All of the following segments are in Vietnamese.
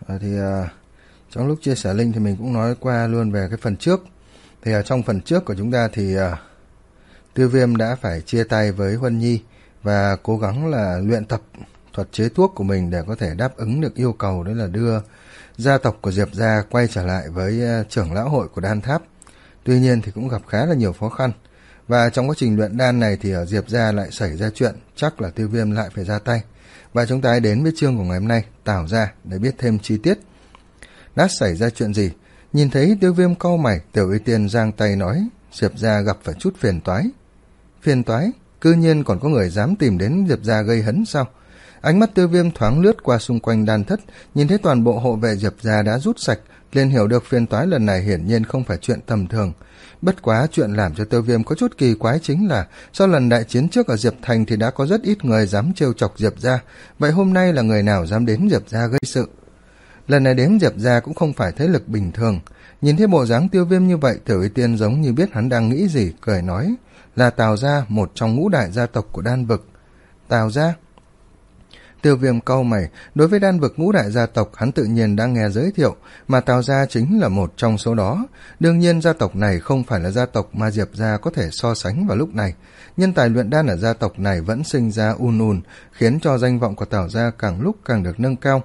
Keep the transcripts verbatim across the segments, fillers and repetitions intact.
À, thì à, trong lúc chia sẻ link thì mình cũng nói qua luôn về cái phần trước. Thì à, trong phần trước của chúng ta thì à, Tiêu Viêm đã phải chia tay với Huân Nhi và cố gắng là luyện tập thuật chế thuốc của mình để có thể đáp ứng được yêu cầu, đó là đưa gia tộc của Diệp gia quay trở lại với à, trưởng lão hội của Đan Tháp. Tuy nhiên thì cũng gặp khá là nhiều khó khăn. Và trong quá trình luyện đan này thì ở Diệp gia lại xảy ra chuyện, chắc là Tiêu Viêm lại phải ra tay. Và chúng ta hãy đến với chương của ngày hôm nay, Tào gia, để biết thêm chi tiết. Đã xảy ra chuyện gì? Nhìn thấy Tiêu Viêm cau mày, Tiểu Y Tiên giang tay nói, Diệp gia gặp phải chút phiền toái. Phiền toái? Cư nhiên còn có người dám tìm đến Diệp gia gây hấn sao? Ánh mắt Tiêu Viêm thoáng lướt qua xung quanh đan thất, nhìn thấy toàn bộ hộ vệ Diệp gia đã rút sạch, liền hiểu được phiền toái lần này hiển nhiên không phải chuyện tầm thường. Bất quá chuyện làm cho Tiêu Viêm có chút kỳ quái chính là sau lần đại chiến trước ở Diệp Thành thì đã có rất ít người dám trêu chọc Diệp gia, vậy hôm nay là người nào dám đến Diệp gia gây sự? Lần này đến Diệp gia cũng không phải thế lực bình thường. Nhìn thấy bộ dáng Tiêu Viêm như vậy, Tiểu Y Tiên giống như biết hắn đang nghĩ gì, cười nói, là Tào gia, một trong ngũ đại gia tộc của đan vực. Tào gia? Tiêu Viêm cau mày, đối với đan vực ngũ đại gia tộc hắn tự nhiên đã nghe giới thiệu, mà Tào gia chính là một trong số đó. Đương nhiên gia tộc này không phải là gia tộc mà Diệp gia có thể so sánh vào lúc này. Nhân tài luyện đan ở gia tộc này vẫn sinh ra ùn ùn, khiến cho danh vọng của Tào gia càng lúc càng được nâng cao.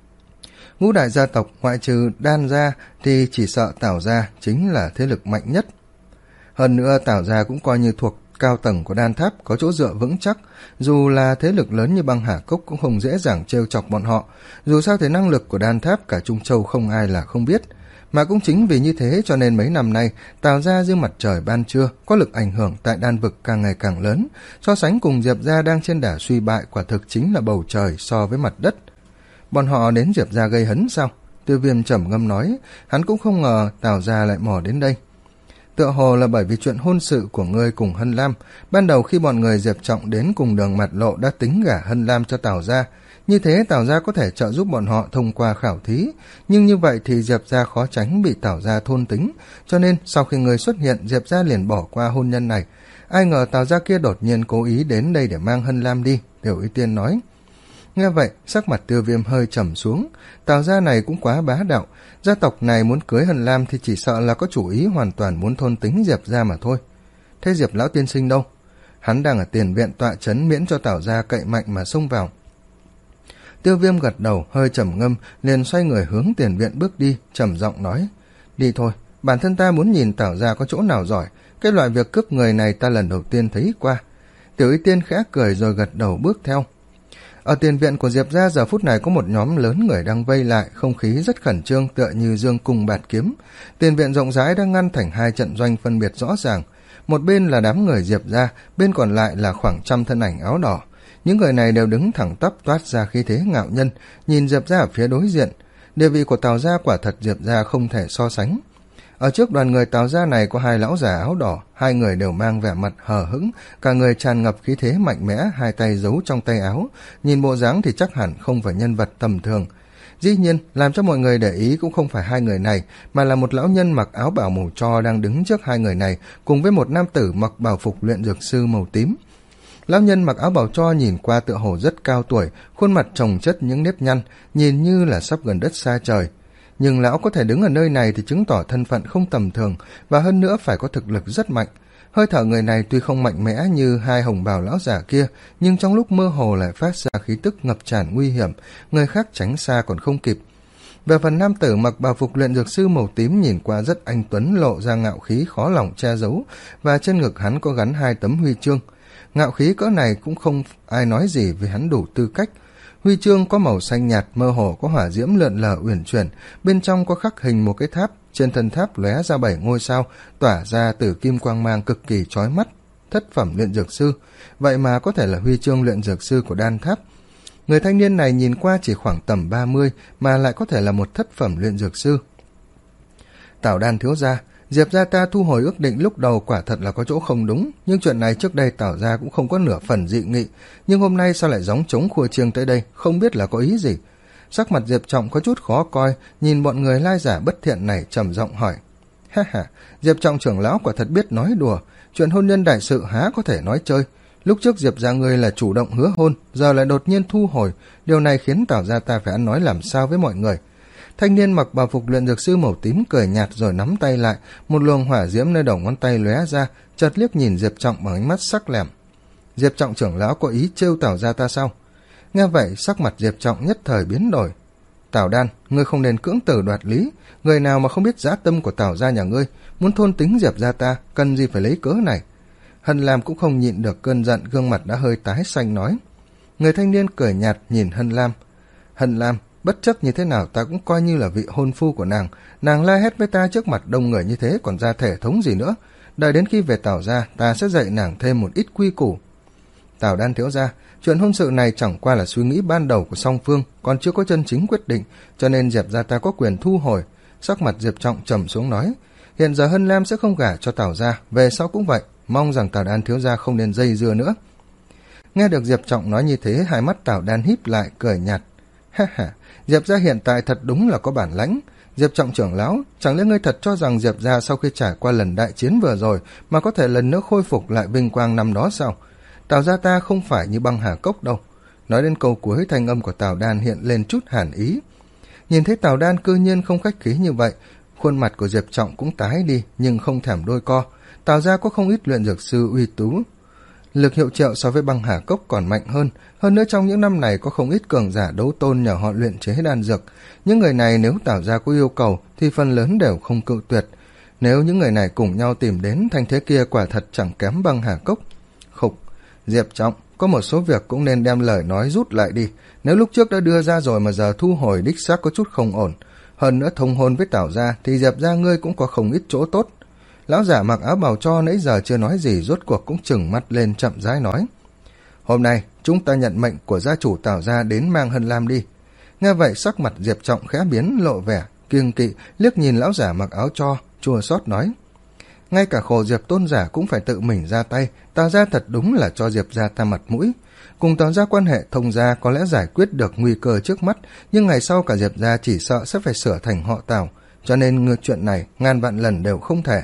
Ngũ đại gia tộc ngoại trừ đan gia thì chỉ sợ Tào gia chính là thế lực mạnh nhất. Hơn nữa Tào gia cũng coi như thuộc cao tầng của đan tháp, có chỗ dựa vững chắc, dù là thế lực lớn như băng hà cốc cũng không dễ dàng trêu chọc bọn họ. Dù sao thì năng lực của đan tháp cả Trung Châu không ai là không biết, mà cũng chính vì như thế cho nên mấy năm nay Tào gia dưới mặt trời ban trưa có lực ảnh hưởng tại đan vực càng ngày càng lớn, so sánh cùng Diệp gia đang trên đà suy bại quả thực chính là bầu trời so với mặt đất. Bọn họ đến Diệp gia gây hấn sao? Tiêu Viêm trầm ngâm nói, hắn cũng không ngờ Tào gia lại mò đến đây. Tựa hồ là bởi vì chuyện hôn sự của ngươi cùng Hân Lam, ban đầu khi bọn người Diệp Trọng đến cùng đường mặt lộ đã tính gả Hân Lam cho Tào gia, như thế Tào gia có thể trợ giúp bọn họ thông qua khảo thí, nhưng như vậy thì Diệp gia khó tránh bị Tào gia thôn tính, cho nên sau khi ngươi xuất hiện Diệp gia liền bỏ qua hôn nhân này. Ai ngờ Tào gia kia đột nhiên cố ý đến đây để mang Hân Lam đi, Tiểu Y Tiên nói. Nghe vậy, sắc mặt Tiêu Viêm hơi trầm xuống, Tào gia này cũng quá bá đạo, gia tộc này muốn cưới Hân Lam thì chỉ sợ là có chủ ý hoàn toàn muốn thôn tính Diệp gia mà thôi. Thế Diệp lão tiên sinh đâu? Hắn đang ở tiền viện tọa trấn miễn cho Tào gia cậy mạnh mà xông vào. Tiêu Viêm gật đầu, hơi trầm ngâm, liền xoay người hướng tiền viện bước đi, trầm giọng nói, đi thôi, bản thân ta muốn nhìn Tào gia có chỗ nào giỏi, cái loại việc cướp người này ta lần đầu tiên thấy qua. Tiểu Y Tiên khẽ cười rồi gật đầu bước theo. Ở tiền viện của Diệp gia giờ phút này có một nhóm lớn người đang vây lại, không khí rất khẩn trương tựa như dương cung bạt kiếm. Tiền viện rộng rãi đang ngăn thành hai trận doanh phân biệt rõ ràng. Một bên là đám người Diệp gia, bên còn lại là khoảng trăm thân ảnh áo đỏ. Những người này đều đứng thẳng tắp toát ra khí thế ngạo nhân, nhìn Diệp gia ở phía đối diện. Địa vị của Tào gia quả thật Diệp gia không thể so sánh. Ở trước đoàn người Tào gia này có hai lão già áo đỏ, hai người đều mang vẻ mặt hờ hững, cả người tràn ngập khí thế mạnh mẽ, hai tay giấu trong tay áo, nhìn bộ dáng thì chắc hẳn không phải nhân vật tầm thường. Dĩ nhiên, làm cho mọi người để ý cũng không phải hai người này, mà là một lão nhân mặc áo bào màu tro đang đứng trước hai người này, cùng với một nam tử mặc bào phục luyện dược sư màu tím. Lão nhân mặc áo bào tro nhìn qua tựa hồ rất cao tuổi, khuôn mặt chồng chất những nếp nhăn, nhìn như là sắp gần đất xa trời. Nhưng lão có thể đứng ở nơi này thì chứng tỏ thân phận không tầm thường, và hơn nữa phải có thực lực rất mạnh. Hơi thở người này tuy không mạnh mẽ như hai hồng bào lão giả kia, nhưng trong lúc mơ hồ lại phát ra khí tức ngập tràn nguy hiểm, người khác tránh xa còn không kịp. Về phần nam tử mặc bào phục luyện dược sư màu tím nhìn qua rất anh tuấn, lộ ra ngạo khí khó lòng che giấu, và trên ngực hắn có gắn hai tấm huy chương. Ngạo khí cỡ này cũng không ai nói gì vì hắn đủ tư cách. Huy chương có màu xanh nhạt, mơ hồ có hỏa diễm lượn lờ uyển chuyển, bên trong có khắc hình một cái tháp, trên thân tháp lóe ra bảy ngôi sao, tỏa ra từ kim quang mang cực kỳ chói mắt. Thất phẩm luyện dược sư, vậy mà có thể là huy chương luyện dược sư của đan tháp. Người thanh niên này nhìn qua chỉ khoảng tầm ba mươi mà lại có thể là một thất phẩm luyện dược sư. Tào Đan thiếu gia, Diệp gia ta thu hồi ước định lúc đầu quả thật là có chỗ không đúng, nhưng chuyện này trước đây Tào gia cũng không có nửa phần dị nghị, nhưng hôm nay sao lại gióng trống khua chiêng tới đây, không biết là có ý gì. Sắc mặt Diệp Trọng có chút khó coi, nhìn bọn người lai giả bất thiện này trầm giọng hỏi. Ha ha, Diệp Trọng trưởng lão quả thật biết nói đùa, chuyện hôn nhân đại sự há có thể nói chơi. Lúc trước Diệp gia ngươi là chủ động hứa hôn, giờ lại đột nhiên thu hồi, điều này khiến Tào gia ta phải ăn nói làm sao với mọi người. Thanh niên mặc bào phục luyện dược sư màu tím cười nhạt rồi nắm tay lại, một luồng hỏa diễm nơi đầu ngón tay lóe ra, chợt liếc nhìn Diệp Trọng bằng ánh mắt sắc lẻm. Diệp Trọng trưởng lão có ý trêu Tào gia ta sao? Nghe vậy, sắc mặt Diệp Trọng nhất thời biến đổi. Tào Đan, ngươi không nên cưỡng tử đoạt lý, người nào mà không biết dã tâm của Tào gia nhà ngươi, muốn thôn tính Diệp gia ta, cần gì phải lấy cớ này? Hân Lam cũng không nhịn được cơn giận, gương mặt đã hơi tái xanh nói. Người thanh niên cười nhạt nhìn Hân Lam. Hân Lam, bất chấp như thế nào ta cũng coi như là vị hôn phu của nàng, nàng la hét với ta trước mặt đông người như thế còn ra thể thống gì nữa, đợi đến khi về Tào gia ta sẽ dạy nàng thêm một ít quy củ. Tào Đan thiếu gia, chuyện hôn sự này chẳng qua là suy nghĩ ban đầu của song phương, còn chưa có chân chính quyết định, cho nên Diệp gia ta có quyền thu hồi. Sắc mặt Diệp Trọng trầm xuống nói, hiện giờ Hân Lam sẽ không gả cho Tào gia, về sau cũng vậy, mong rằng Tào Đan thiếu gia không nên dây dưa nữa. Nghe được Diệp Trọng nói như thế, hai mắt Tào Đan híp lại cười nhạt. Ha ha, Diệp gia hiện tại thật đúng là có bản lãnh. Diệp Trọng trưởng lão, chẳng lẽ ngươi thật cho rằng Diệp gia sau khi trải qua lần đại chiến vừa rồi mà có thể lần nữa khôi phục lại vinh quang năm đó sao? Tào gia ta không phải như băng hà cốc đâu. Nói đến câu cuối, thanh âm của Tào Đan hiện lên chút hàn ý. Nhìn thấy Tào Đan cư nhiên không khách khí như vậy, khuôn mặt của Diệp Trọng cũng tái đi, nhưng không thèm đôi co. Tào gia có không ít luyện dược sư uy tú, lực hiệu triệu so với băng hà cốc còn mạnh hơn. Hơn nữa trong những năm này có không ít cường giả đấu tôn nhờ họ luyện chế đan dược. Những người này nếu Tào gia có yêu cầu thì phần lớn đều không cự tuyệt. Nếu những người này cùng nhau tìm đến, thanh thế kia quả thật chẳng kém băng hà cốc. Khục, Diệp Trọng, có một số việc cũng nên đem lời nói rút lại đi. Nếu lúc trước đã đưa ra rồi mà giờ thu hồi đích xác có chút không ổn. Hơn nữa thông hôn với Tào gia thì Diệp gia ngươi cũng có không ít chỗ tốt. Lão giả mặc áo bào cho nãy giờ chưa nói gì, rốt cuộc cũng trừng mắt lên chậm rãi nói. Hôm nay chúng ta nhận mệnh của gia chủ Tào gia đến mang Hân Lam đi. Nghe vậy sắc mặt Diệp Trọng khẽ biến, lộ vẻ kiêng kỵ, liếc nhìn lão giả mặc áo cho, chua xót nói. Ngay cả khổ Diệp tôn giả cũng phải tự mình ra tay, Tào gia thật đúng là cho Diệp gia ta mặt mũi. Cùng Tào gia quan hệ thông gia có lẽ giải quyết được nguy cơ trước mắt, nhưng ngày sau cả Diệp gia chỉ sợ sẽ phải sửa thành họ Tào, cho nên ngược chuyện này ngàn vạn lần đều không thể.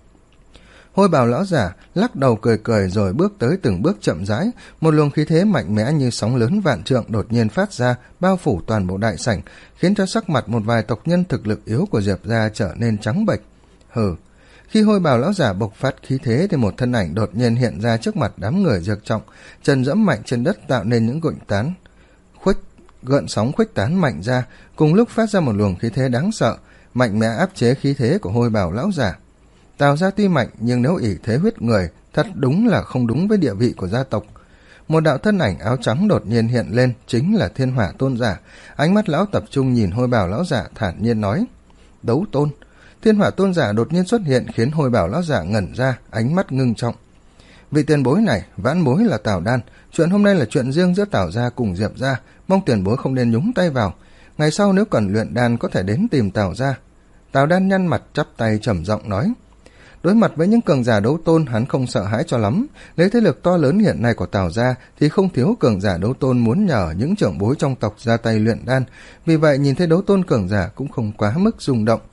Hôi bào lão giả lắc đầu cười cười rồi bước tới từng bước chậm rãi, một luồng khí thế mạnh mẽ như sóng lớn vạn trượng đột nhiên phát ra, bao phủ toàn bộ đại sảnh, khiến cho sắc mặt một vài tộc nhân thực lực yếu của Diệp gia trở nên trắng bệch. Hừ. Khi hôi bào lão giả bộc phát khí thế thì một thân ảnh đột nhiên hiện ra trước mặt đám người Diệp Trọng, chân dẫm mạnh trên đất tạo nên những gợn tán khuếch gợn sóng khuếch tán mạnh ra, cùng lúc phát ra một luồng khí thế đáng sợ, mạnh mẽ áp chế khí thế của hôi bào lão giả. Tào gia tuy mạnh nhưng nếu ỷ thế huyết người, thật đúng là không đúng với địa vị của gia tộc. Một đạo thân ảnh áo trắng đột nhiên hiện lên, chính là Thiên Hỏa tôn giả. Ánh mắt lão tập trung nhìn hôi bào lão giả, thản nhiên nói: Đấu tôn. Thiên Hỏa tôn giả đột nhiên xuất hiện khiến hôi bào lão giả ngẩn ra, ánh mắt ngưng trọng. Vị tiền bối này, vãn bối là Tào Đan, chuyện hôm nay là chuyện riêng giữa Tào gia cùng Diệp gia, mong tiền bối không nên nhúng tay vào. Ngày sau nếu cần luyện đan có thể đến tìm Tào gia. Tào Đan nhăn mặt chắp tay trầm giọng nói. Đối mặt với những cường giả đấu tôn, hắn không sợ hãi cho lắm. Lấy thế lực to lớn hiện nay của Tào gia thì không thiếu cường giả đấu tôn muốn nhờ những trưởng bối trong tộc ra tay luyện đan. Vì vậy nhìn thấy đấu tôn cường giả cũng không quá mức rung động.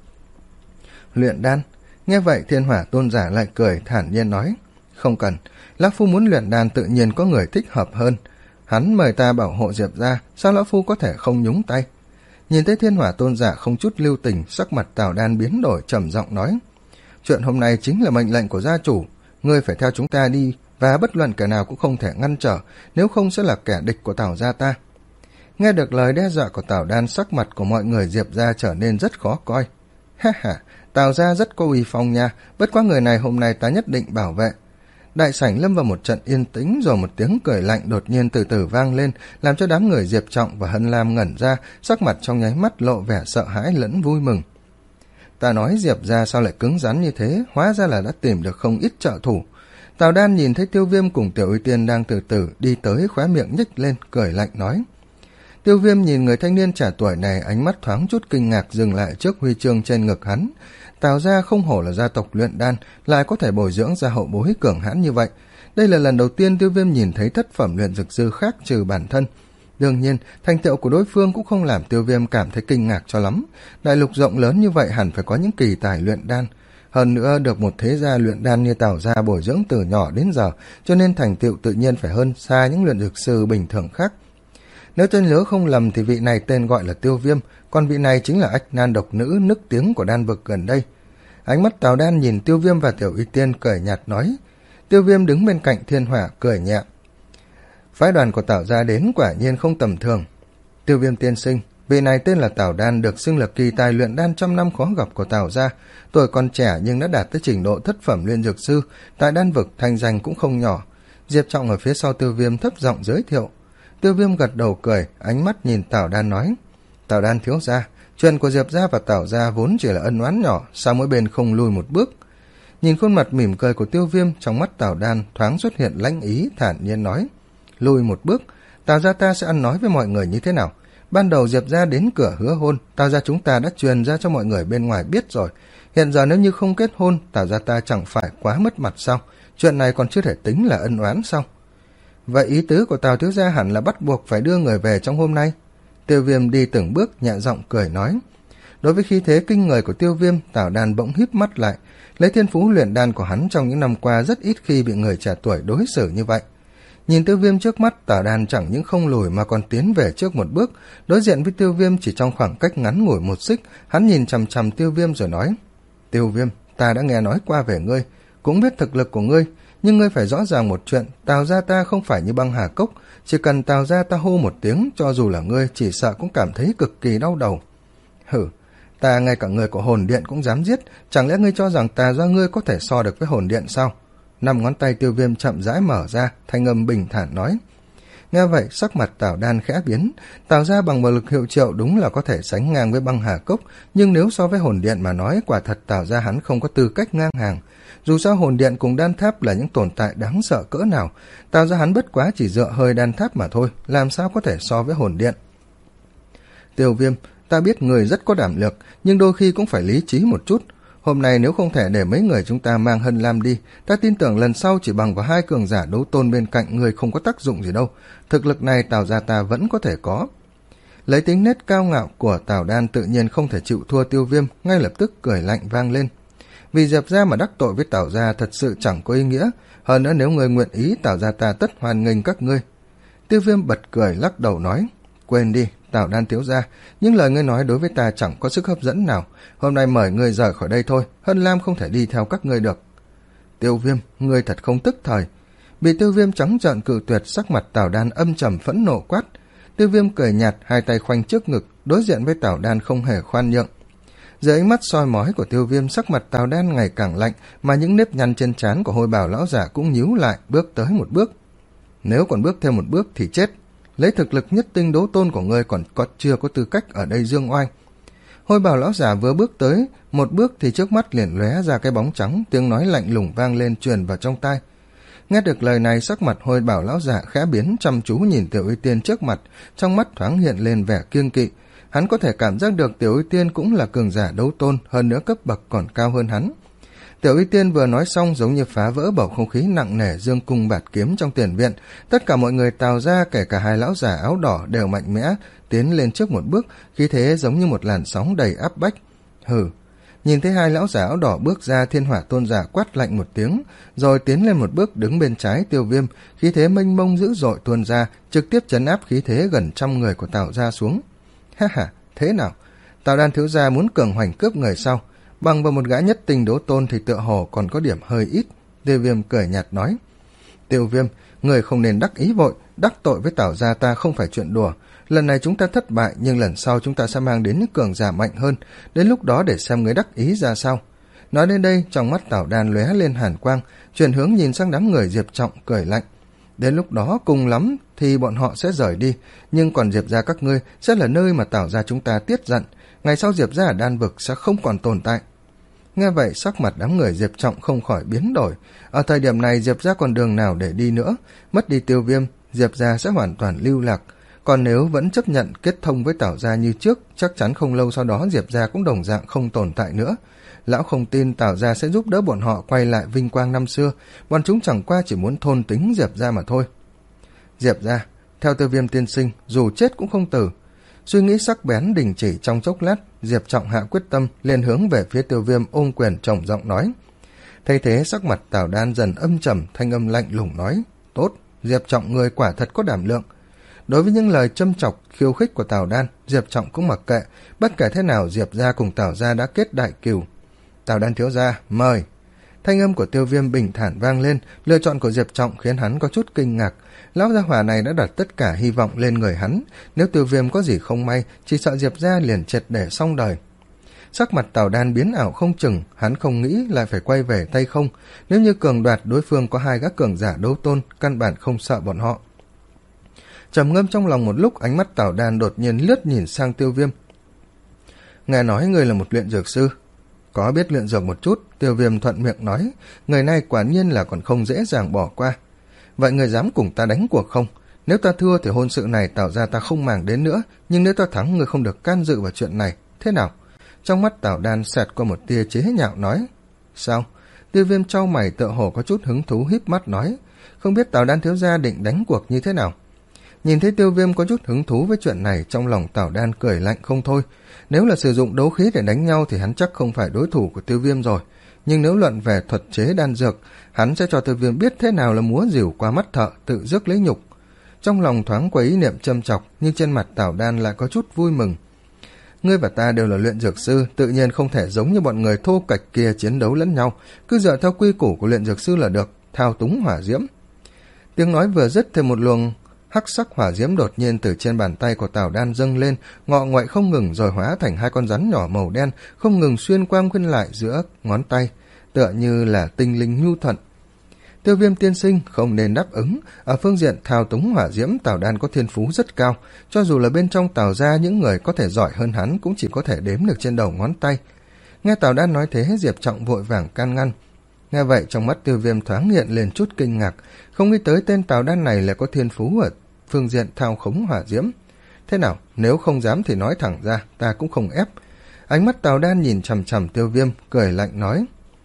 Luyện đan? Nghe vậy Thiên Hỏa tôn giả lại cười thản nhiên nói: Không cần, lão phu muốn luyện đan tự nhiên có người thích hợp hơn. Hắn mời ta bảo hộ Diệp gia, sao lão phu có thể không nhúng tay? Nhìn thấy Thiên Hỏa tôn giả không chút lưu tình, sắc mặt Tào Đan biến đổi, trầm giọng nói: Chuyện hôm nay chính là mệnh lệnh của gia chủ, ngươi phải theo chúng ta đi, và bất luận kẻ nào cũng không thể ngăn trở, nếu không sẽ là kẻ địch của Tào gia ta. Nghe được lời đe dọa của Tào Đan, sắc mặt của mọi người Diệp gia trở nên rất khó coi. Ha ha, Tào gia rất có uy phong nha, bất quá người này hôm nay ta nhất định bảo vệ. Đại sảnh lâm vào một trận yên tĩnh, rồi một tiếng cười lạnh đột nhiên từ từ vang lên, làm cho đám người Diệp Trọng và Hân Lam ngẩn ra, sắc mặt trong nháy mắt lộ vẻ sợ hãi lẫn vui mừng. Ta nói Diệp gia sao lại cứng rắn như thế, hóa ra là đã tìm được không ít trợ thủ. Tào Đan nhìn thấy Tiêu Viêm cùng Tiểu Uy Tiên đang từ từ đi tới, khóe miệng nhếch lên, cười lạnh nói. Tiêu Viêm nhìn người thanh niên trẻ tuổi này, ánh mắt thoáng chút kinh ngạc dừng lại trước huy chương trên ngực hắn. Tào gia không hổ là gia tộc luyện đan, lại có thể bồi dưỡng ra hậu bối cường hãn như vậy. Đây là lần đầu tiên Tiêu Viêm nhìn thấy thất phẩm luyện dược sư khác trừ bản thân. Đương nhiên, thành tựu của đối phương cũng không làm Tiêu Viêm cảm thấy kinh ngạc cho lắm. Đại lục rộng lớn như vậy hẳn phải có những kỳ tài luyện đan. Hơn nữa được một thế gia luyện đan như Tào gia bồi dưỡng từ nhỏ đến giờ, cho nên thành tựu tự nhiên phải hơn xa những luyện dược sư bình thường khác. Nếu tôi nhớ không lầm thì vị này tên gọi là Tiêu Viêm, còn vị này chính là ách nan độc nữ nức tiếng của đan vực gần đây. Ánh mắt Tào Đan nhìn Tiêu Viêm và Tiểu Y Tiên cười nhạt nói. Tiêu Viêm đứng bên cạnh Thiên Hỏa cười nhẹ. Phái đoàn của Tào gia đến quả nhiên không tầm thường. Tiêu Viêm tiên sinh, vị này tên là Tào Đan, được xưng là kỳ tài luyện đan trăm năm khó gặp của Tào gia. Tuổi còn trẻ nhưng đã đạt tới trình độ thất phẩm liên dược sư, tại đan vực thanh danh cũng không nhỏ. Diệp Trọng ở phía sau Tiêu Viêm thấp giọng giới thiệu. Tiêu Viêm gật đầu cười, ánh mắt nhìn Tào Đan nói. Tào Đan thiếu gia, chuyện của Diệp gia và Tào gia vốn chỉ là ân oán nhỏ, sao mỗi bên không lùi một bước? Nhìn khuôn mặt mỉm cười của Tiêu Viêm, trong mắt Tào Đan thoáng xuất hiện lãnh ý, thản nhiên nói. Lùi một bước, Tào gia ta sẽ ăn nói với mọi người như thế nào? Ban đầu Diệp gia đến cửa hứa hôn, Tào gia chúng ta đã truyền ra cho mọi người bên ngoài biết rồi. Hiện giờ nếu như không kết hôn, Tào gia ta chẳng phải quá mất mặt sao? Chuyện này còn chưa thể tính là ân oán sao? Vậy ý tứ của Tào thiếu gia hẳn là bắt buộc phải đưa người về trong hôm nay. Tiêu Viêm đi từng bước nhẹ giọng cười nói. Đối với khí thế kinh người của Tiêu Viêm, Tào Đan bỗng híp mắt lại. Lấy thiên phú luyện đan của hắn trong những năm qua rất ít khi bị người trẻ tuổi đối xử như vậy. Nhìn Tiêu Viêm trước mắt, Tào Đan chẳng những không lùi mà còn tiến về trước một bước. Đối diện với Tiêu Viêm chỉ trong khoảng cách ngắn ngủi một xích, hắn nhìn chằm chằm Tiêu Viêm rồi nói. Tiêu Viêm, ta đã nghe nói qua về ngươi, cũng biết thực lực của ngươi, nhưng ngươi phải rõ ràng một chuyện, Tào gia ta không phải như băng hà cốc, chỉ cần Tào gia ta hô một tiếng, cho dù là ngươi chỉ sợ cũng cảm thấy cực kỳ đau đầu. Hử, ta ngay cả người của hồn điện cũng dám giết, chẳng lẽ ngươi cho rằng Tào gia ngươi có thể so được với hồn điện sao? Năm ngón tay Tiêu Viêm chậm rãi mở ra, thanh âm bình thản nói. Nghe vậy, sắc mặt Tào Đan khẽ biến. Tào gia bằng một lực hiệu triệu đúng là có thể sánh ngang với băng hà cốc, nhưng nếu so với hồn điện mà nói, quả thật Tào gia hắn không có tư cách ngang hàng. Dù sao hồn điện cùng đan tháp là những tồn tại đáng sợ cỡ nào, Tào gia hắn bất quá chỉ dựa hơi đan tháp mà thôi, làm sao có thể so với hồn điện. Tiêu Viêm, ta biết người rất có đảm lược, nhưng đôi khi cũng phải lý trí một chút. Hôm nay nếu không thể để mấy người chúng ta mang Hân Lam đi, ta tin tưởng lần sau chỉ bằng vào hai cường giả đấu tôn bên cạnh người không có tác dụng gì đâu. Thực lực này Tào gia ta vẫn có thể có. Lấy tính nết cao ngạo của Tào Đan tự nhiên không thể chịu thua Tiêu Viêm, ngay lập tức cười lạnh vang lên. Vì Diệp gia mà đắc tội với Tào gia thật sự chẳng có ý nghĩa, hơn nữa nếu người nguyện ý, Tào gia ta tất hoan nghênh các ngươi. Tiêu Viêm bật cười lắc đầu nói, quên đi, Tào Đan thiếu gia, những lời ngươi nói đối với ta chẳng có sức hấp dẫn nào, hôm nay mời ngươi rời khỏi đây thôi, Hân Lam không thể đi theo các ngươi được. Tiêu Viêm, ngươi thật không tức thời. Bị Tiêu Viêm trắng trợn cự tuyệt, sắc mặt Tào Đan âm trầm phẫn nộ quát. Tiêu Viêm cười nhạt, hai tay khoanh trước ngực, đối diện với Tào Đan không hề khoan nhượng. Dưới ánh mắt soi mói của Tiêu Viêm, sắc mặt Tào Đan ngày càng lạnh, mà những nếp nhăn trên trán của Hôi Bảo lão giả cũng nhíu lại, bước tới một bước. Nếu còn bước thêm một bước thì chết. Lấy thực lực nhất tinh đấu tôn của ngươi còn có chưa có tư cách ở đây dương oai. Hôi Bảo lão giả vừa bước tới một bước thì trước mắt liền lóe ra cái bóng trắng, tiếng nói lạnh lùng vang lên truyền vào trong tai. Nghe được lời này, sắc mặt Hôi Bảo lão giả khẽ biến, chăm chú nhìn Tiểu Y Tiên trước mặt, trong mắt thoáng hiện lên vẻ kiêng kỵ. Hắn có thể cảm giác được Tiểu Y Tiên cũng là cường giả đấu tôn, hơn nữa cấp bậc còn cao hơn hắn. Tiểu Y Tiên vừa nói xong giống như phá vỡ bầu không khí nặng nề dương cung bạt kiếm trong tiền viện. Tất cả mọi người Tào ra, kể cả hai lão giả áo đỏ đều mạnh mẽ tiến lên trước một bước, khí thế giống như một làn sóng đầy áp bách. Hừ. Nhìn thấy hai lão giả áo đỏ bước ra, Thiên Hỏa tôn giả quát lạnh một tiếng, rồi tiến lên một bước đứng bên trái Tiêu Viêm, khí thế mênh mông dữ dội tuôn ra, trực tiếp trấn áp khí thế gần trăm người của Tào gia xuống. Ha ha, thế nào? Tào Đan thiếu gia muốn cường hoành cướp người sau? Bằng vào một gã nhất tinh đấu tôn thì tựa hồ còn có điểm hơi ít. Tiêu Viêm cười nhạt nói. Tiêu Viêm, người không nên đắc ý vội, đắc tội với Tào gia ta không phải chuyện đùa. Lần này chúng ta thất bại, nhưng lần sau chúng ta sẽ mang đến những cường giả mạnh hơn, đến lúc đó để xem người đắc ý ra sao. Nói đến đây, trong mắt Tào Đan lóe lên hàn quang, chuyển hướng nhìn sang đám người Diệp Trọng cười lạnh. Đến lúc đó cùng lắm thì bọn họ sẽ rời đi, nhưng còn Diệp gia các ngươi sẽ là nơi mà Tào gia chúng ta tiết giận. Ngày sau Diệp gia ở đan vực sẽ không còn tồn tại. Nghe vậy, sắc mặt đám người Diệp Trọng không khỏi biến đổi. Ở thời điểm này Diệp gia còn đường nào để đi nữa? Mất đi Tiêu Viêm, Diệp gia sẽ hoàn toàn lưu lạc. Còn nếu vẫn chấp nhận kết thông với Tào gia như trước, chắc chắn không lâu sau đó Diệp gia cũng đồng dạng không tồn tại nữa. Lão không tin Tào gia sẽ giúp đỡ bọn họ quay lại vinh quang năm xưa, bọn chúng chẳng qua chỉ muốn thôn tính Diệp gia mà thôi. Diệp gia, theo Tiêu Viêm tiên sinh, dù chết cũng không từ. Suy nghĩ sắc bén đình chỉ trong chốc lát, Diệp Trọng hạ quyết tâm, liền hướng về phía Tiêu Viêm ôm quyền trầm giọng nói. Thay thế sắc mặt Tào Đan dần âm trầm, thanh âm lạnh lùng nói. Tốt, Diệp Trọng người quả thật có đảm lượng. Đối với những lời châm chọc khiêu khích của Tào Đan, Diệp Trọng cũng mặc kệ, bất kể thế nào Diệp gia cùng Tào gia đã kết đại cừu. Tào Đan thiếu gia, mời. Thanh âm của Tiêu Viêm bình thản vang lên, lựa chọn của Diệp Trọng khiến hắn có chút kinh ngạc. Lão gia hỏa này đã đặt tất cả hy vọng lên người hắn, nếu Tiêu Viêm có gì không may, chỉ sợ Diệp gia liền triệt để xong đời. Sắc mặt Tào Đan biến ảo không chừng, hắn không nghĩ lại phải quay về tay không, nếu như cường đoạt đối phương có hai gã cường giả đấu tôn, căn bản không sợ bọn họ. Trầm ngâm trong lòng một lúc, ánh mắt Tào Đan đột nhiên lướt nhìn sang Tiêu Viêm. Nghe nói người là một luyện dược sư. Có biết luyện dược một chút, Tiêu Viêm thuận miệng nói, người này quả nhiên là còn không dễ dàng bỏ qua. Vậy người dám cùng ta đánh cuộc không? Nếu ta thua thì hôn sự này Tào gia ta không màng đến nữa, nhưng nếu ta thắng người không được can dự vào chuyện này, thế nào? Trong mắt Tào Đan xẹt qua một tia chế nhạo nói. Sao? Tiêu Viêm trao mày tựa hồ có chút hứng thú híp mắt nói, không biết Tào Đan thiếu gia định đánh cuộc như thế nào? Nhìn thấy Tiêu Viêm có chút hứng thú với chuyện này, trong lòng Tào Đan cười lạnh không thôi. Nếu là sử dụng đấu khí để đánh nhau thì hắn chắc không phải đối thủ của Tiêu Viêm rồi, nhưng nếu luận về thuật chế đan dược, hắn sẽ cho Tiêu Viêm biết thế nào là múa rìu qua mắt thợ, tự rước lấy nhục. Trong lòng thoáng qua ý niệm châm chọc, nhưng trên mặt Tào Đan lại có chút vui mừng. Ngươi và ta đều là luyện dược sư, tự nhiên không thể giống như bọn người thô kệch kia chiến đấu lẫn nhau, cứ dựa theo quy củ của luyện dược sư là được, thao túng hỏa diễm. Tiếng nói vừa dứt thì một luồng hắc sắc hỏa diễm đột nhiên từ trên bàn tay của Tào Đan dâng lên, ngọ ngoại không ngừng rồi hóa thành hai con rắn nhỏ màu đen, không ngừng xuyên qua khuyên lại giữa ngón tay, tựa như là tinh linh nhu thuận. Tiêu Viêm tiên sinh không nên đáp ứng, ở phương diện thao túng hỏa diễm Tào Đan có thiên phú rất cao, cho dù là bên trong Tào gia những người có thể giỏi hơn hắn cũng chỉ có thể đếm được trên đầu ngón tay. Nghe Tào Đan nói thế, Diệp Trọng vội vàng can ngăn. Nghe vậy trong mắt Tiêu Viêm thoáng hiện lên chút kinh ngạc, không nghĩ tới tên Tào Đan này lại có thiên phú ở phương diện thao khống hỏa diễm. Thế nào, nếu không dám thì nói thẳng ra, ta cũng không ép. Ánh mắt Tào Đan nhìn chằm chằm Tiêu Viêm, cười lạnh nói.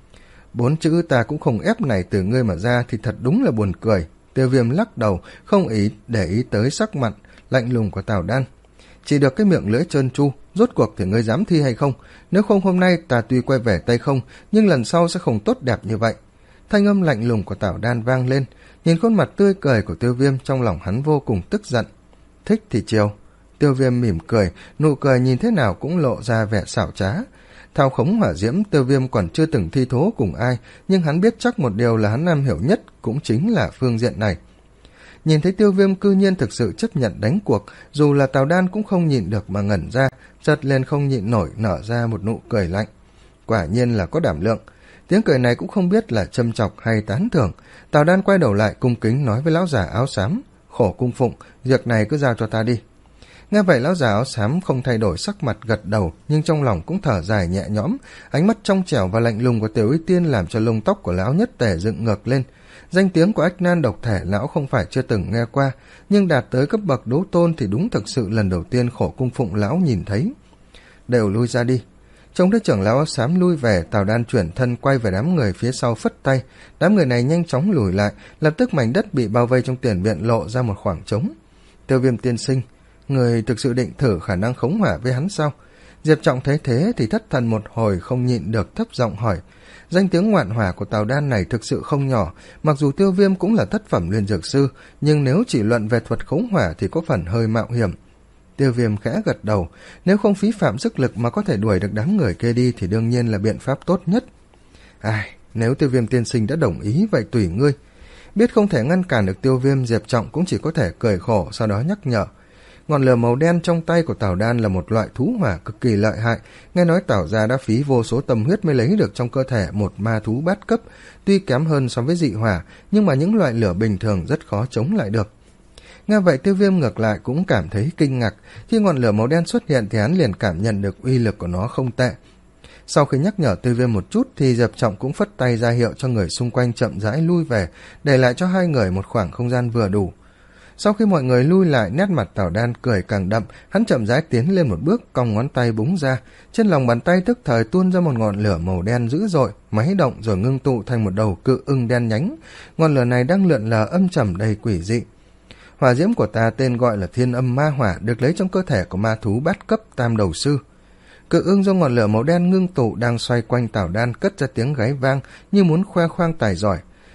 Bốn chữ ta cũng không ép này từ ngươi mà ra thì thật đúng là buồn cười. Tiêu Viêm lắc đầu, không ý để ý tới sắc mặt lạnh lùng của Tào Đan. Chỉ được cái miệng lưỡi trơn tru, rốt cuộc thì ngươi dám thi hay không? Nếu không hôm nay ta tuy quay về tay không, nhưng lần sau sẽ không tốt đẹp như vậy. Thanh âm lạnh lùng của Tào Đan vang lên, nhìn khuôn mặt tươi cười của Tiêu Viêm, trong lòng hắn vô cùng tức giận. Thích thì chiều. Tiêu Viêm mỉm cười, nụ cười nhìn thế nào cũng lộ ra vẻ xảo trá. Thao khống hỏa diễm Tiêu Viêm còn chưa từng thi thố cùng ai, nhưng hắn biết chắc một điều là hắn am hiểu nhất cũng chính là phương diện này. Nhìn thấy Tiêu Viêm cư nhiên thực sự chấp nhận đánh cuộc, dù là Tào Đan cũng không nhịn được mà ngẩn ra, chợt lên không nhịn nổi nở ra một nụ cười lạnh. Quả nhiên là có đảm lượng. Tiếng cười này cũng không biết là châm chọc hay tán thưởng. Tào Đan quay đầu lại cung kính nói với lão già áo xám, khổ cung phụng, việc này cứ giao cho ta đi. Nghe vậy lão già áo xám không thay đổi sắc mặt gật đầu, nhưng trong lòng cũng thở dài nhẹ nhõm. Ánh mắt trong trẻo và lạnh lùng của Tiểu Y Tiên làm cho lông tóc của lão nhất tề dựng ngược lên. Danh tiếng của Ách Nan độc thể lão không phải chưa từng nghe qua, nhưng đạt tới cấp bậc đấu tôn thì đúng thực sự lần đầu tiên khổ cung phụng lão nhìn thấy. Đều lui ra đi. Trông thấy trưởng lão áo xám lui về, Tào Đan chuyển thân quay về đám người phía sau phất tay. Đám người này nhanh chóng lùi lại, lập tức mảnh đất bị bao vây trong tiền viện lộ ra một khoảng trống. Tiêu Viêm tiên sinh, người thực sự định thử khả năng khống hỏa với hắn sao? Diệp Trọng thấy thế thì thất thần một hồi, không nhịn được thấp giọng hỏi. Danh tiếng ngoạn hỏa của Tào Đan này thực sự không nhỏ, mặc dù Tiêu Viêm cũng là thất phẩm luyện dược sư, nhưng nếu chỉ luận về thuật khống hỏa thì có phần hơi mạo hiểm. Tiêu Viêm khẽ gật đầu, nếu không phí phạm sức lực mà có thể đuổi được đám người kia đi thì đương nhiên là biện pháp tốt nhất. Ai, nếu Tiêu Viêm tiên sinh đã đồng ý vậy tùy ngươi. Biết không thể ngăn cản được Tiêu Viêm, Diệp Trọng cũng chỉ có thể cười khổ, sau đó nhắc nhở. Ngọn lửa màu đen trong tay của Tào Đan là một loại thú hỏa cực kỳ lợi hại, nghe nói Tào gia đã phí vô số tâm huyết mới lấy được trong cơ thể một ma thú bát cấp, tuy kém hơn so với dị hỏa, nhưng mà những loại lửa bình thường rất khó chống lại được. Nghe vậy Tiêu Viêm ngược lại cũng cảm thấy kinh ngạc, khi ngọn lửa màu đen xuất hiện thì hắn liền cảm nhận được uy lực của nó không tệ. Sau khi nhắc nhở Tiêu Viêm một chút thì Diệp Trọng cũng phất tay ra hiệu cho người xung quanh chậm rãi lui về, để lại cho hai người một khoảng không gian vừa đủ. Sau khi mọi người lui lại, nét mặt Tào Đan cười càng đậm, hắn chậm rãi tiến lên một bước, cong ngón tay búng ra, trên lòng bàn tay tức thời tuôn ra một ngọn lửa màu đen dữ dội, máy động rồi ngưng tụ thành một đầu cự ưng đen nhánh. Ngọn lửa này đang lượn lờ âm trầm đầy quỷ dị. Hỏa diễm của ta tên gọi là Thiên Âm Ma Hỏa, được lấy trong cơ thể của ma thú bát cấp tam đầu sư. Cự ưng do ngọn lửa màu đen ngưng tụ đang xoay quanh Tào Đan cất ra tiếng gáy vang như muốn khoe khoang tài giỏi.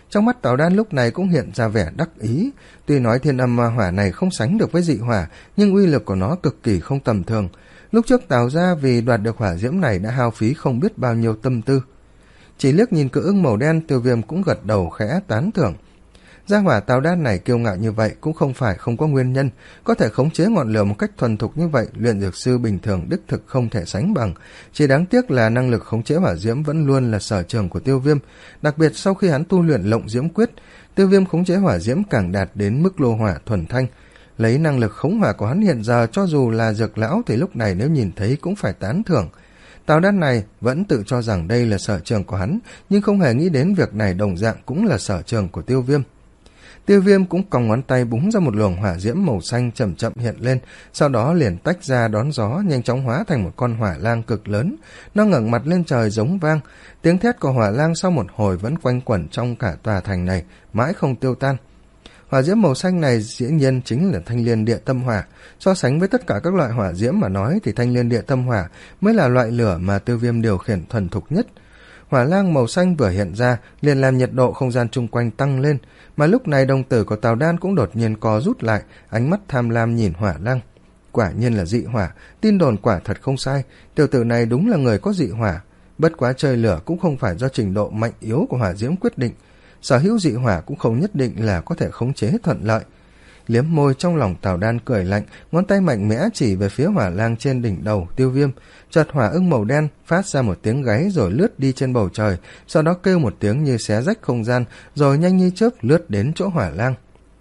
Trong mắt Tào Đan lúc này cũng hiện ra vẻ đắc ý. Tuy nói thiên âm ma hỏa này không sánh được với dị hỏa, nhưng uy lực của nó cực kỳ không tầm thường. Lúc trước Tào gia vì đoạt được hỏa diễm này đã hao phí không biết bao nhiêu tâm tư. Chỉ liếc nhìn cự ưng màu đen, Tiêu Viêm cũng gật đầu khẽ tán thưởng. Gia hỏa Tào Đan này kiêu ngạo như vậy cũng không phải không có nguyên nhân, có thể khống chế ngọn lửa một cách thuần thục như vậy, luyện dược sư bình thường đích thực không thể sánh bằng. Chỉ đáng tiếc là năng lực khống chế hỏa diễm vẫn luôn là sở trường của Tiêu Viêm, đặc biệt sau khi hắn tu luyện Lộng Diễm Quyết, Tiêu Viêm khống chế hỏa diễm càng đạt đến mức lô hỏa thuần thanh. Lấy năng lực khống hỏa của hắn hiện giờ, cho dù là Dược lão thì lúc này nếu nhìn thấy cũng phải tán thưởng. Tào Đan này vẫn tự cho rằng đây là sở trường của hắn, nhưng không hề nghĩ đến việc này đồng dạng cũng là sở trường của Tiêu Viêm. Tiêu Viêm cũng còng ngón tay búng ra một luồng hỏa diễm màu xanh chậm chậm hiện lên, sau đó liền tách ra đón gió, nhanh chóng hóa thành một con hỏa lang cực lớn. Nó ngẩng mặt lên trời giống vang, tiếng thét của hỏa lang sau một hồi vẫn quanh quẩn trong cả tòa thành này, mãi không tiêu tan. Hỏa diễm màu xanh này dĩ nhiên chính là Thanh Liên Địa Tâm Hỏa. So sánh với tất cả các loại hỏa diễm mà nói thì Thanh Liên Địa Tâm Hỏa mới là loại lửa mà Tiêu Viêm điều khiển thuần thục nhất. Hỏa lang màu xanh vừa hiện ra liền làm nhiệt độ không gian chung quanh tăng lên, mà lúc này đồng tử của Tào Đan cũng đột nhiên co rút lại, ánh mắt tham lam nhìn hỏa lang. Quả nhiên là dị hỏa, tin đồn quả thật không sai, tiểu tử này đúng là người có dị hỏa. Bất quá chơi lửa cũng không phải do trình độ mạnh yếu của hỏa diễm quyết định, sở hữu dị hỏa cũng không nhất định là có thể khống chế thuận lợi. Liếm môi, trong lòng Tào Đan cười lạnh, ngón tay mạnh mẽ chỉ về phía hỏa lang trên đỉnh đầu Tiêu Viêm. Chợt hỏa ưng màu đen phát ra một tiếng gáy rồi lướt đi trên bầu trời, sau đó kêu một tiếng như xé rách không gian, rồi nhanh như chớp lướt đến chỗ hỏa lang.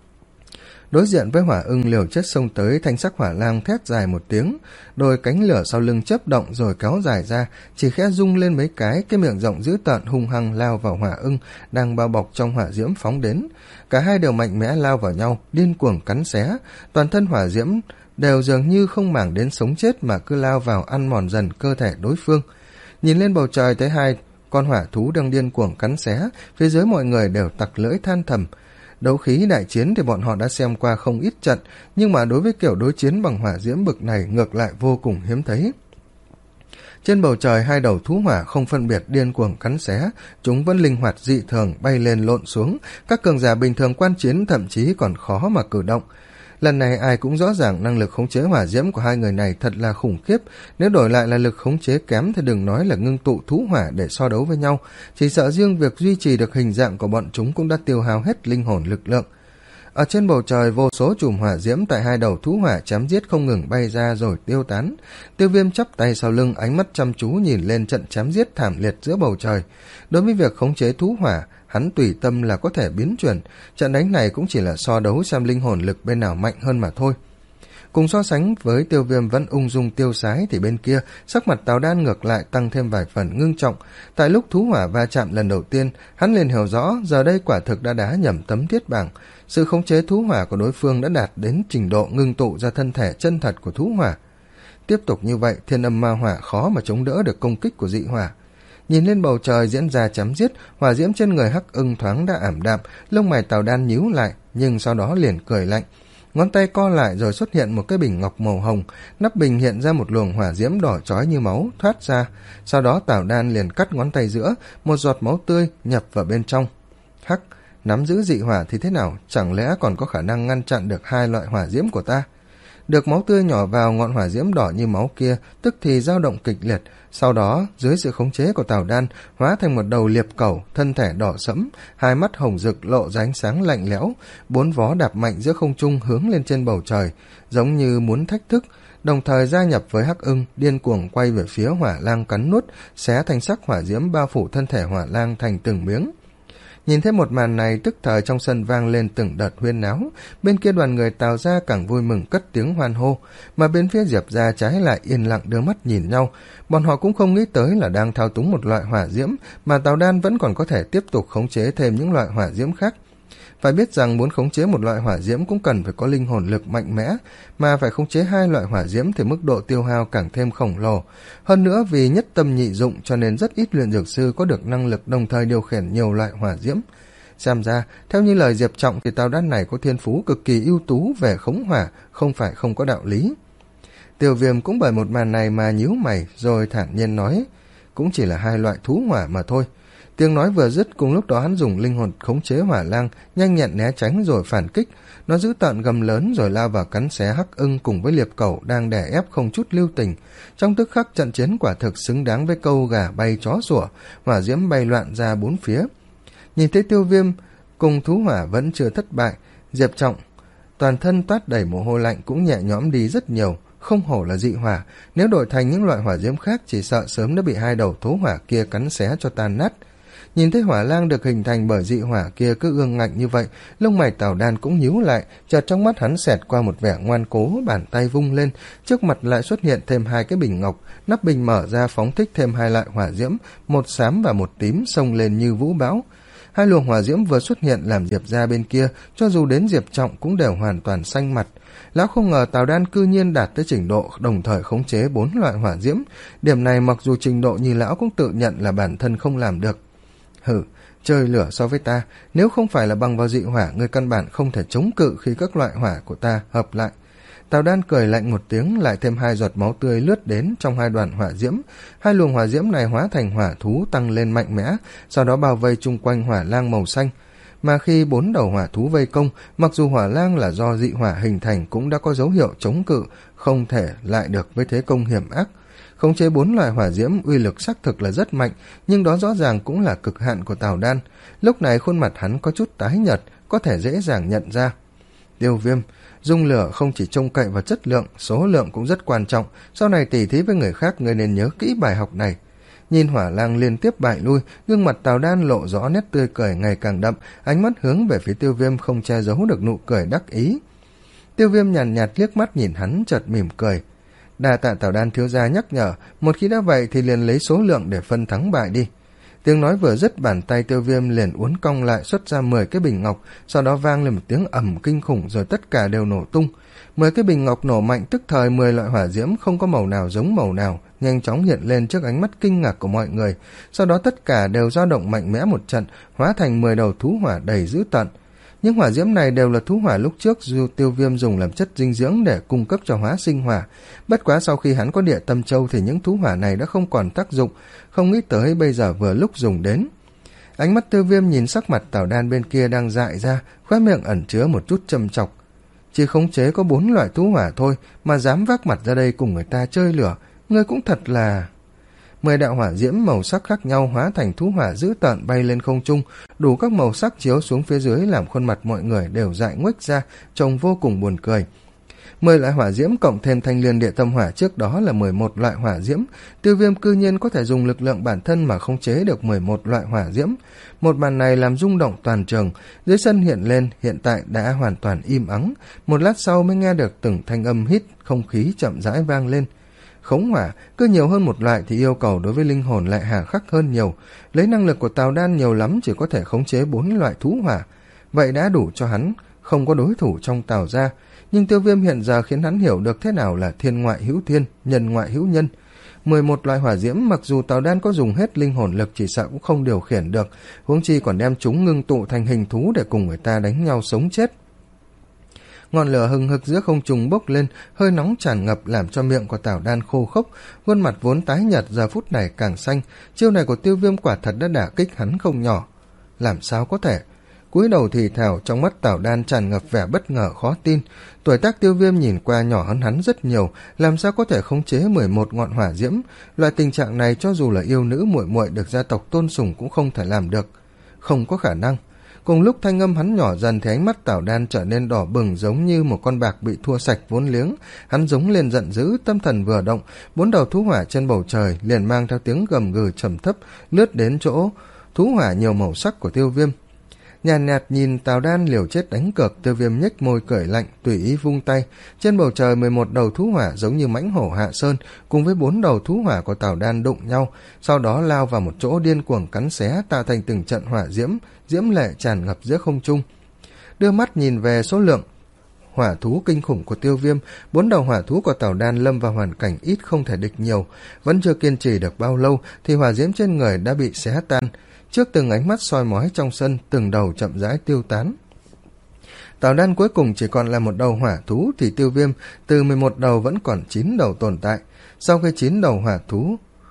Đối diện với hỏa ưng liều chết xông tới, thanh sắc hỏa lang thét dài một tiếng, đôi cánh lửa sau lưng chớp động rồi kéo dài ra, chỉ khẽ rung lên mấy cái, cái miệng rộng dữ tợn hung hăng lao vào hỏa ưng đang bao bọc trong hỏa diễm phóng đến. Cả hai đều mạnh mẽ lao vào nhau, điên cuồng cắn xé, toàn thân hỏa diễm đều dường như không màng đến sống chết mà cứ lao vào ăn mòn dần cơ thể đối phương. Nhìn lên bầu trời thấy hai con hỏa thú đang điên cuồng cắn xé, phía dưới mọi người đều tặc lưỡi than thầm. Đấu khí đại chiến thì bọn họ đã xem qua không ít trận, nhưng mà đối với kiểu đối chiến bằng hỏa diễm bực này ngược lại vô cùng hiếm thấy. Trên bầu trời hai đầu thú hỏa không phân biệt điên cuồng cắn xé, chúng vẫn linh hoạt dị thường bay lên lộn xuống, các cường giả bình thường quan chiến thậm chí còn khó mà cử động. Lần này ai cũng rõ ràng năng lực khống chế hỏa diễm của hai người này thật là khủng khiếp, nếu đổi lại là lực khống chế kém thì đừng nói là ngưng tụ thú hỏa để so đấu với nhau, chỉ sợ riêng việc duy trì được hình dạng của bọn chúng cũng đã tiêu hao hết linh hồn lực lượng. Ở trên bầu trời vô số chùm hỏa diễm tại hai đầu thú hỏa chém giết không ngừng bay ra rồi tiêu tán. Tiêu Viêm chắp tay sau lưng, ánh mắt chăm chú nhìn lên trận chém giết thảm liệt giữa bầu trời. Đối với việc khống chế thú hỏa, hắn tùy tâm là có thể biến chuyển, trận đánh này cũng chỉ là so đấu xem linh hồn lực bên nào mạnh hơn mà thôi. Cùng so sánh với Tiêu Viêm vẫn ung dung tiêu sái thì bên kia, sắc mặt Tào Đan ngược lại tăng thêm vài phần ngưng trọng. Tại lúc thú hỏa va chạm lần đầu tiên, hắn liền hiểu rõ giờ đây quả thực đã đá nhầm tấm thiết bảng. Sự khống chế thú hỏa của đối phương đã đạt đến trình độ ngưng tụ ra thân thể chân thật của thú hỏa. Tiếp tục như vậy, thiên âm ma hỏa khó mà chống đỡ được công kích của dị hỏa. Nhìn lên bầu trời diễn ra chém giết, hỏa diễm trên người hắc ưng thoáng đã ảm đạm, lông mày Tào Đan nhíu lại, nhưng sau đó liền cười lạnh. Ngón tay co lại rồi xuất hiện một cái bình ngọc màu hồng, nắp bình hiện ra một luồng hỏa diễm đỏ chói như máu thoát ra, sau đó Tào Đan liền cắt ngón tay giữa, một giọt máu tươi nhập vào bên trong. Hắc, nắm giữ dị hỏa thì thế nào, chẳng lẽ còn có khả năng ngăn chặn được hai loại hỏa diễm của ta? Được máu tươi nhỏ vào, ngọn hỏa diễm đỏ như máu kia tức thì dao động kịch liệt, sau đó dưới sự khống chế của Tào Đan hóa thành một đầu liệp cẩu, thân thể đỏ sẫm, hai mắt hồng rực lộ ra ánh sáng lạnh lẽo, bốn vó đạp mạnh giữa không trung hướng lên trên bầu trời, giống như muốn thách thức, đồng thời gia nhập với hắc ưng, điên cuồng quay về phía hỏa lang cắn nuốt, xé thanh sắc hỏa diễm bao phủ thân thể hỏa lang thành từng miếng. Nhìn thấy một màn này, tức thời trong sân vang lên từng đợt huyên náo, bên kia đoàn người Tào gia càng vui mừng cất tiếng hoan hô, mà bên phía Diệp gia trái lại yên lặng đưa mắt nhìn nhau, bọn họ cũng không nghĩ tới là đang thao túng một loại hỏa diễm mà Tào Đan vẫn còn có thể tiếp tục khống chế thêm những loại hỏa diễm khác. Phải biết rằng muốn khống chế một loại hỏa diễm cũng cần phải có linh hồn lực mạnh mẽ, mà phải khống chế hai loại hỏa diễm thì mức độ tiêu hao càng thêm khổng lồ. Hơn nữa vì nhất tâm nhị dụng cho nên rất ít luyện dược sư có được năng lực đồng thời điều khiển nhiều loại hỏa diễm. Xem ra, theo như lời Diệp Trọng thì Tào Đan này có thiên phú cực kỳ ưu tú về khống hỏa, không phải không có đạo lý. Tiêu Viêm cũng bởi một màn này mà nhíu mày rồi thản nhiên nói, cũng chỉ là hai loại thú hỏa mà thôi. Tiếng nói vừa dứt, cùng lúc đó hắn dùng linh hồn khống chế hỏa lang, nhanh nhẹn né tránh rồi phản kích. Nó dữ tợn gầm lớn rồi lao vào cắn xé hắc ưng cùng với liệp cẩu đang đè ép không chút lưu tình. Trong tức khắc, trận chiến quả thực xứng đáng với câu gà bay chó sủa, hỏa diễm bay loạn ra bốn phía. Nhìn thấy Tiêu Viêm cùng thú hỏa vẫn chưa thất bại, Diệp Trọng toàn thân toát đầy mồ hôi lạnh cũng nhẹ nhõm đi rất nhiều. Không hổ là dị hỏa, nếu đổi thành những loại hỏa diễm khác chỉ sợ sớm đã bị hai đầu thú hỏa kia cắn xé cho tan nát. Nhìn thấy hỏa lang được hình thành bởi dị hỏa kia cứ ương ngạnh như vậy, lông mày Tào Đan cũng nhíu lại, chợt trong mắt hắn xẹt qua một vẻ ngoan cố, bàn tay vung lên, trước mặt lại xuất hiện thêm hai cái bình ngọc, nắp bình mở ra phóng thích thêm hai loại hỏa diễm, một xám và một tím xông lên như vũ bão. Hai luồng hỏa diễm vừa xuất hiện làm Diệp gia bên kia, cho dù đến Diệp Trọng cũng đều hoàn toàn xanh mặt. Lão không ngờ Tào Đan cư nhiên đạt tới trình độ đồng thời khống chế bốn loại hỏa diễm, điểm này mặc dù trình độ như lão cũng tự nhận là bản thân không làm được. Hử, chơi lửa so với ta, nếu không phải là bằng vào dị hỏa, ngươi căn bản không thể chống cự khi các loại hỏa của ta hợp lại. Tào Đan cười lạnh một tiếng, lại thêm hai giọt máu tươi lướt đến trong hai đoàn hỏa diễm. Hai luồng hỏa diễm này hóa thành hỏa thú tăng lên mạnh mẽ, sau đó bao vây chung quanh hỏa lang màu xanh. Mà khi bốn đầu hỏa thú vây công, mặc dù hỏa lang là do dị hỏa hình thành cũng đã có dấu hiệu chống cự, không thể lại được với thế công hiểm ác. Khống chế bốn loại hỏa diễm uy lực xác thực là rất mạnh, nhưng đó rõ ràng cũng là cực hạn của Tào Đan. Lúc này khuôn mặt hắn có chút tái nhợt, có thể dễ dàng nhận ra. Tiêu Viêm, dung lửa không chỉ trông cậy vào chất lượng, số lượng cũng rất quan trọng, sau này tỉ thí với người khác ngươi nên nhớ kỹ bài học này. Nhìn hỏa lang liên tiếp bại lui, gương mặt Tào Đan lộ rõ nét tươi cười ngày càng đậm, ánh mắt hướng về phía Tiêu Viêm không che giấu được nụ cười đắc ý. Tiêu Viêm nhàn nhạt, nhạt liếc mắt nhìn hắn, chợt mỉm cười. Đa tạ Tào Đan thiếu gia nhắc nhở, một khi đã vậy thì liền lấy số lượng để phân thắng bại đi. Tiếng nói vừa dứt, bàn tay Tiêu Viêm liền uốn cong lại xuất ra mười cái bình ngọc, sau đó vang lên một tiếng ầm kinh khủng rồi tất cả đều nổ tung. Mười cái bình ngọc nổ mạnh, tức thời mười loại hỏa diễm không có màu nào giống màu nào nhanh chóng hiện lên trước ánh mắt kinh ngạc của mọi người, sau đó tất cả đều dao động mạnh mẽ một trận, hóa thành mười đầu thú hỏa đầy dữ tợn. Những hỏa diễm này đều là thú hỏa lúc trước dù Tiêu Viêm dùng làm chất dinh dưỡng để cung cấp cho hóa sinh hỏa. Bất quá sau khi hắn có địa tâm châu thì những thú hỏa này đã không còn tác dụng, không nghĩ tới bây giờ vừa lúc dùng đến. Ánh mắt Tiêu Viêm nhìn sắc mặt Tào Đan bên kia đang dại ra, khóe miệng ẩn chứa một chút châm chọc. Chỉ khống chế có bốn loại thú hỏa thôi mà dám vác mặt ra đây cùng người ta chơi lửa, ngươi cũng thật là... Mười đạo hỏa diễm màu sắc khác nhau hóa thành thú hỏa dữ tợn bay lên không trung, đủ các màu sắc chiếu xuống phía dưới làm khuôn mặt mọi người đều dại nguếch ra, trông vô cùng buồn cười. Mười loại hỏa diễm cộng thêm thanh liên địa tâm hỏa trước đó là mười một loại hỏa diễm, Tiêu Viêm cư nhiên có thể dùng lực lượng bản thân mà khống chế được mười một loại hỏa diễm. Một màn này làm rung động toàn trường, dưới sân hiện lên hiện tại đã hoàn toàn im ắng, một lát sau mới nghe được từng thanh âm hít không khí chậm rãi vang lên. Khống hỏa cứ nhiều hơn một loại thì yêu cầu đối với linh hồn lại hà khắc hơn nhiều, lấy năng lực của Tào Đan nhiều lắm chỉ có thể khống chế bốn loại thú hỏa, vậy đã đủ cho hắn không có đối thủ trong Tào gia. Nhưng Tiêu Viêm hiện giờ khiến hắn hiểu được thế nào là thiên ngoại hữu thiên, nhân ngoại hữu nhân. Mười một loại hỏa diễm mặc dù Tào Đan có dùng hết linh hồn lực chỉ sợ cũng không điều khiển được, huống chi còn đem chúng ngưng tụ thành hình thú để cùng người ta đánh nhau sống chết. Ngọn lửa hừng hực giữa không trung bốc lên, hơi nóng tràn ngập làm cho miệng của Tào Đan khô khốc, khuôn mặt vốn tái nhợt giờ phút này càng xanh. Chiêu này của Tiêu Viêm quả thật đã đả kích hắn không nhỏ. Làm sao có thể? Cúi đầu thì thào, trong mắt Tào Đan tràn ngập vẻ bất ngờ khó tin. Tuổi tác Tiêu Viêm nhìn qua nhỏ hơn hắn rất nhiều, làm sao có thể khống chế mười một ngọn hỏa diễm? Loại tình trạng này cho dù là yêu nữ muội muội được gia tộc tôn sùng cũng không thể làm được. Không có khả năng. Cùng lúc thanh âm hắn nhỏ dần thì ánh mắt Tào Đan trở nên đỏ bừng giống như một con bạc bị thua sạch vốn liếng. Hắn giống lên giận dữ, tâm thần vừa động, bốn đầu thú hỏa trên bầu trời liền mang theo tiếng gầm gừ trầm thấp lướt đến chỗ thú hỏa nhiều màu sắc của Tiêu Viêm. Nhàn nhạt nhìn Tào Đan liều chết đánh cược, Tiêu Viêm nhếch môi cười lạnh, tùy ý vung tay. Trên bầu trời mười một đầu thú hỏa giống như mãnh hổ hạ sơn, cùng với bốn đầu thú hỏa của Tào Đan đụng nhau, sau đó lao vào một chỗ điên cuồng cắn xé, tạo thành từng trận hỏa diễm, diễm lệ tràn ngập giữa không trung. Đưa mắt nhìn về số lượng hỏa thú kinh khủng của Tiêu Viêm, bốn đầu hỏa thú của Tào Đan lâm vào hoàn cảnh ít không thể địch nhiều, vẫn chưa kiên trì được bao lâu thì hỏa diễm trên người đã bị xé tan. Trước từng ánh mắt soi mói trong sân, từng đầu chậm rãi tiêu tán. Tào Đan cuối cùng chỉ còn là một đầu hỏa thú thì Tiêu Viêm từ mười một đầu vẫn còn chín đầu tồn tại. Sau khi chín đầu hỏa thú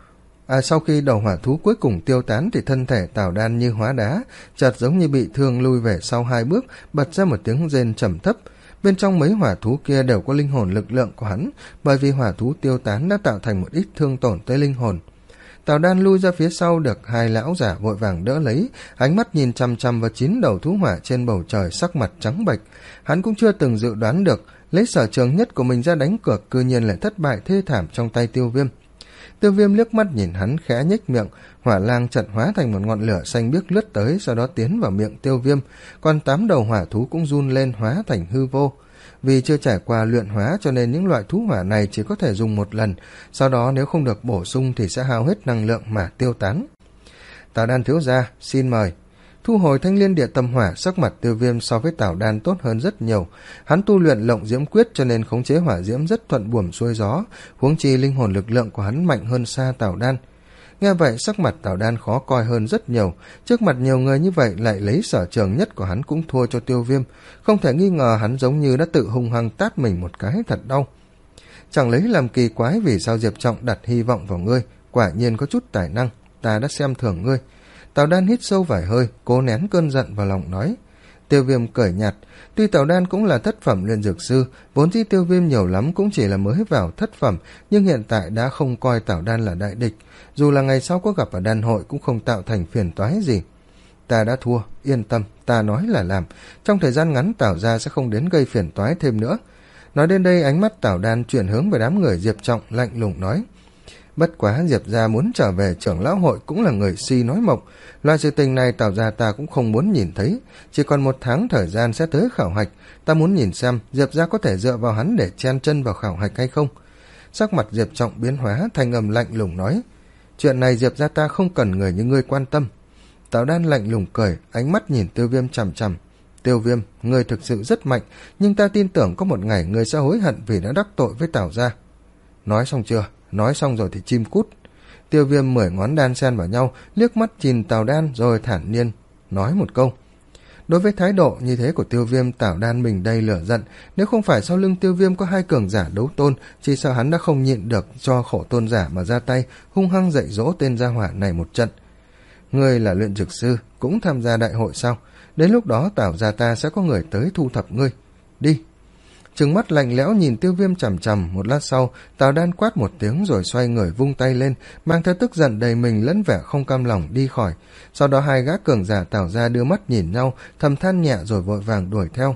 À, sau khi đầu hỏa thú cuối cùng tiêu tán thì thân thể Tào Đan như hóa đá, chợt giống như bị thương lui về sau hai bước, bật ra một tiếng rên trầm thấp. Bên trong mấy hỏa thú kia đều có linh hồn lực lượng của hắn, bởi vì hỏa thú tiêu tán đã tạo thành một ít thương tổn tới linh hồn. Tào Đan lui ra phía sau được hai lão giả vội vàng đỡ lấy, ánh mắt nhìn chăm chăm vào chín đầu thú hỏa trên bầu trời, sắc mặt trắng bệch. Hắn cũng chưa từng dự đoán được lấy sở trường nhất của mình ra đánh cược, cư nhiên lại thất bại thê thảm trong tay Tiêu Viêm. Tiêu Viêm liếc mắt nhìn hắn, khẽ nhếch miệng, hỏa lang trận hóa thành một ngọn lửa xanh biếc lướt tới, sau đó tiến vào miệng Tiêu Viêm, còn tám đầu hỏa thú cũng run lên hóa thành hư vô. Vì chưa trải qua luyện hóa cho nên những loại thú hỏa này chỉ có thể dùng một lần, sau đó nếu không được bổ sung thì sẽ hao hết năng lượng mà tiêu tán. Tào Đan thiếu gia, xin mời. Thu hồi thanh liên địa tâm hỏa, sắc mặt Tiêu Viêm so với Tào Đan tốt hơn rất nhiều. Hắn tu luyện lộng diễm quyết cho nên khống chế hỏa diễm rất thuận buồm xuôi gió, huống chi linh hồn lực lượng của hắn mạnh hơn xa Tào Đan. Nghe vậy sắc mặt Tào Đan khó coi hơn rất nhiều, trước mặt nhiều người như vậy lại lấy sở trường nhất của hắn cũng thua cho Tiêu Viêm, không thể nghi ngờ hắn giống như đã tự hung hăng tát mình một cái thật đau. Chẳng lấy làm kỳ quái vì sao Diệp Trọng đặt hy vọng vào ngươi, quả nhiên có chút tài năng, ta đã xem thường ngươi. Tào Đan hít sâu vài hơi, cố nén cơn giận vào lòng nói. Tiêu Viêm cười nhạt, tuy Tào Đan cũng là thất phẩm luyện dược sư, vốn dĩ Tiêu Viêm nhiều lắm cũng chỉ là mới vào thất phẩm, nhưng hiện tại đã không coi Tào Đan là đại địch, dù là ngày sau có gặp ở đan hội cũng không tạo thành phiền toái gì. Ta đã thua, yên tâm, ta nói là làm, trong thời gian ngắn Tào gia sẽ không đến gây phiền toái thêm nữa. Nói đến đây ánh mắt Tào Đan chuyển hướng về đám người Diệp Trọng, lạnh lùng nói. Bất quá Diệp gia muốn trở về trưởng lão hội cũng là người si nói mộng, loại sự tình này Tào gia ta cũng không muốn nhìn thấy, chỉ còn một tháng thời gian sẽ tới khảo hạch, ta muốn nhìn xem Diệp gia có thể dựa vào hắn để chen chân vào khảo hạch hay không. Sắc mặt Diệp Trọng biến hóa, thanh âm lạnh lùng nói. Chuyện này Diệp gia ta không cần người như ngươi quan tâm. Tào Đan lạnh lùng cười, ánh mắt nhìn Tiêu Viêm chằm chằm. Tiêu Viêm, ngươi thực sự rất mạnh, nhưng ta tin tưởng có một ngày ngươi sẽ hối hận vì đã đắc tội với Tào gia. Nói xong chưa? Nói xong rồi thì chim cút. Tiêu Viêm mười ngón đan xen vào nhau, liếc mắt nhìn Tào Đan rồi thản nhiên nói một câu. Đối với thái độ như thế của Tiêu Viêm, Tào Đan mình đầy lửa giận, nếu không phải sau lưng Tiêu Viêm có hai cường giả đấu tôn, chỉ sợ hắn đã không nhịn được cho khổ tôn giả mà ra tay hung hăng dạy dỗ tên gia hỏa này một trận. Ngươi là luyện dược sư, cũng tham gia đại hội sao? Đến lúc đó Tào gia ta sẽ có người tới thu thập ngươi. Đi. Trừng mắt lạnh lẽo nhìn Tiêu Viêm chằm chằm, một lát sau Tào Đan quát một tiếng rồi xoay người vung tay lên, mang theo tức giận đầy mình lẫn vẻ không cam lòng đi khỏi. Sau đó hai gã cường giả Tào gia đưa mắt nhìn nhau, thầm than nhẹ rồi vội vàng đuổi theo.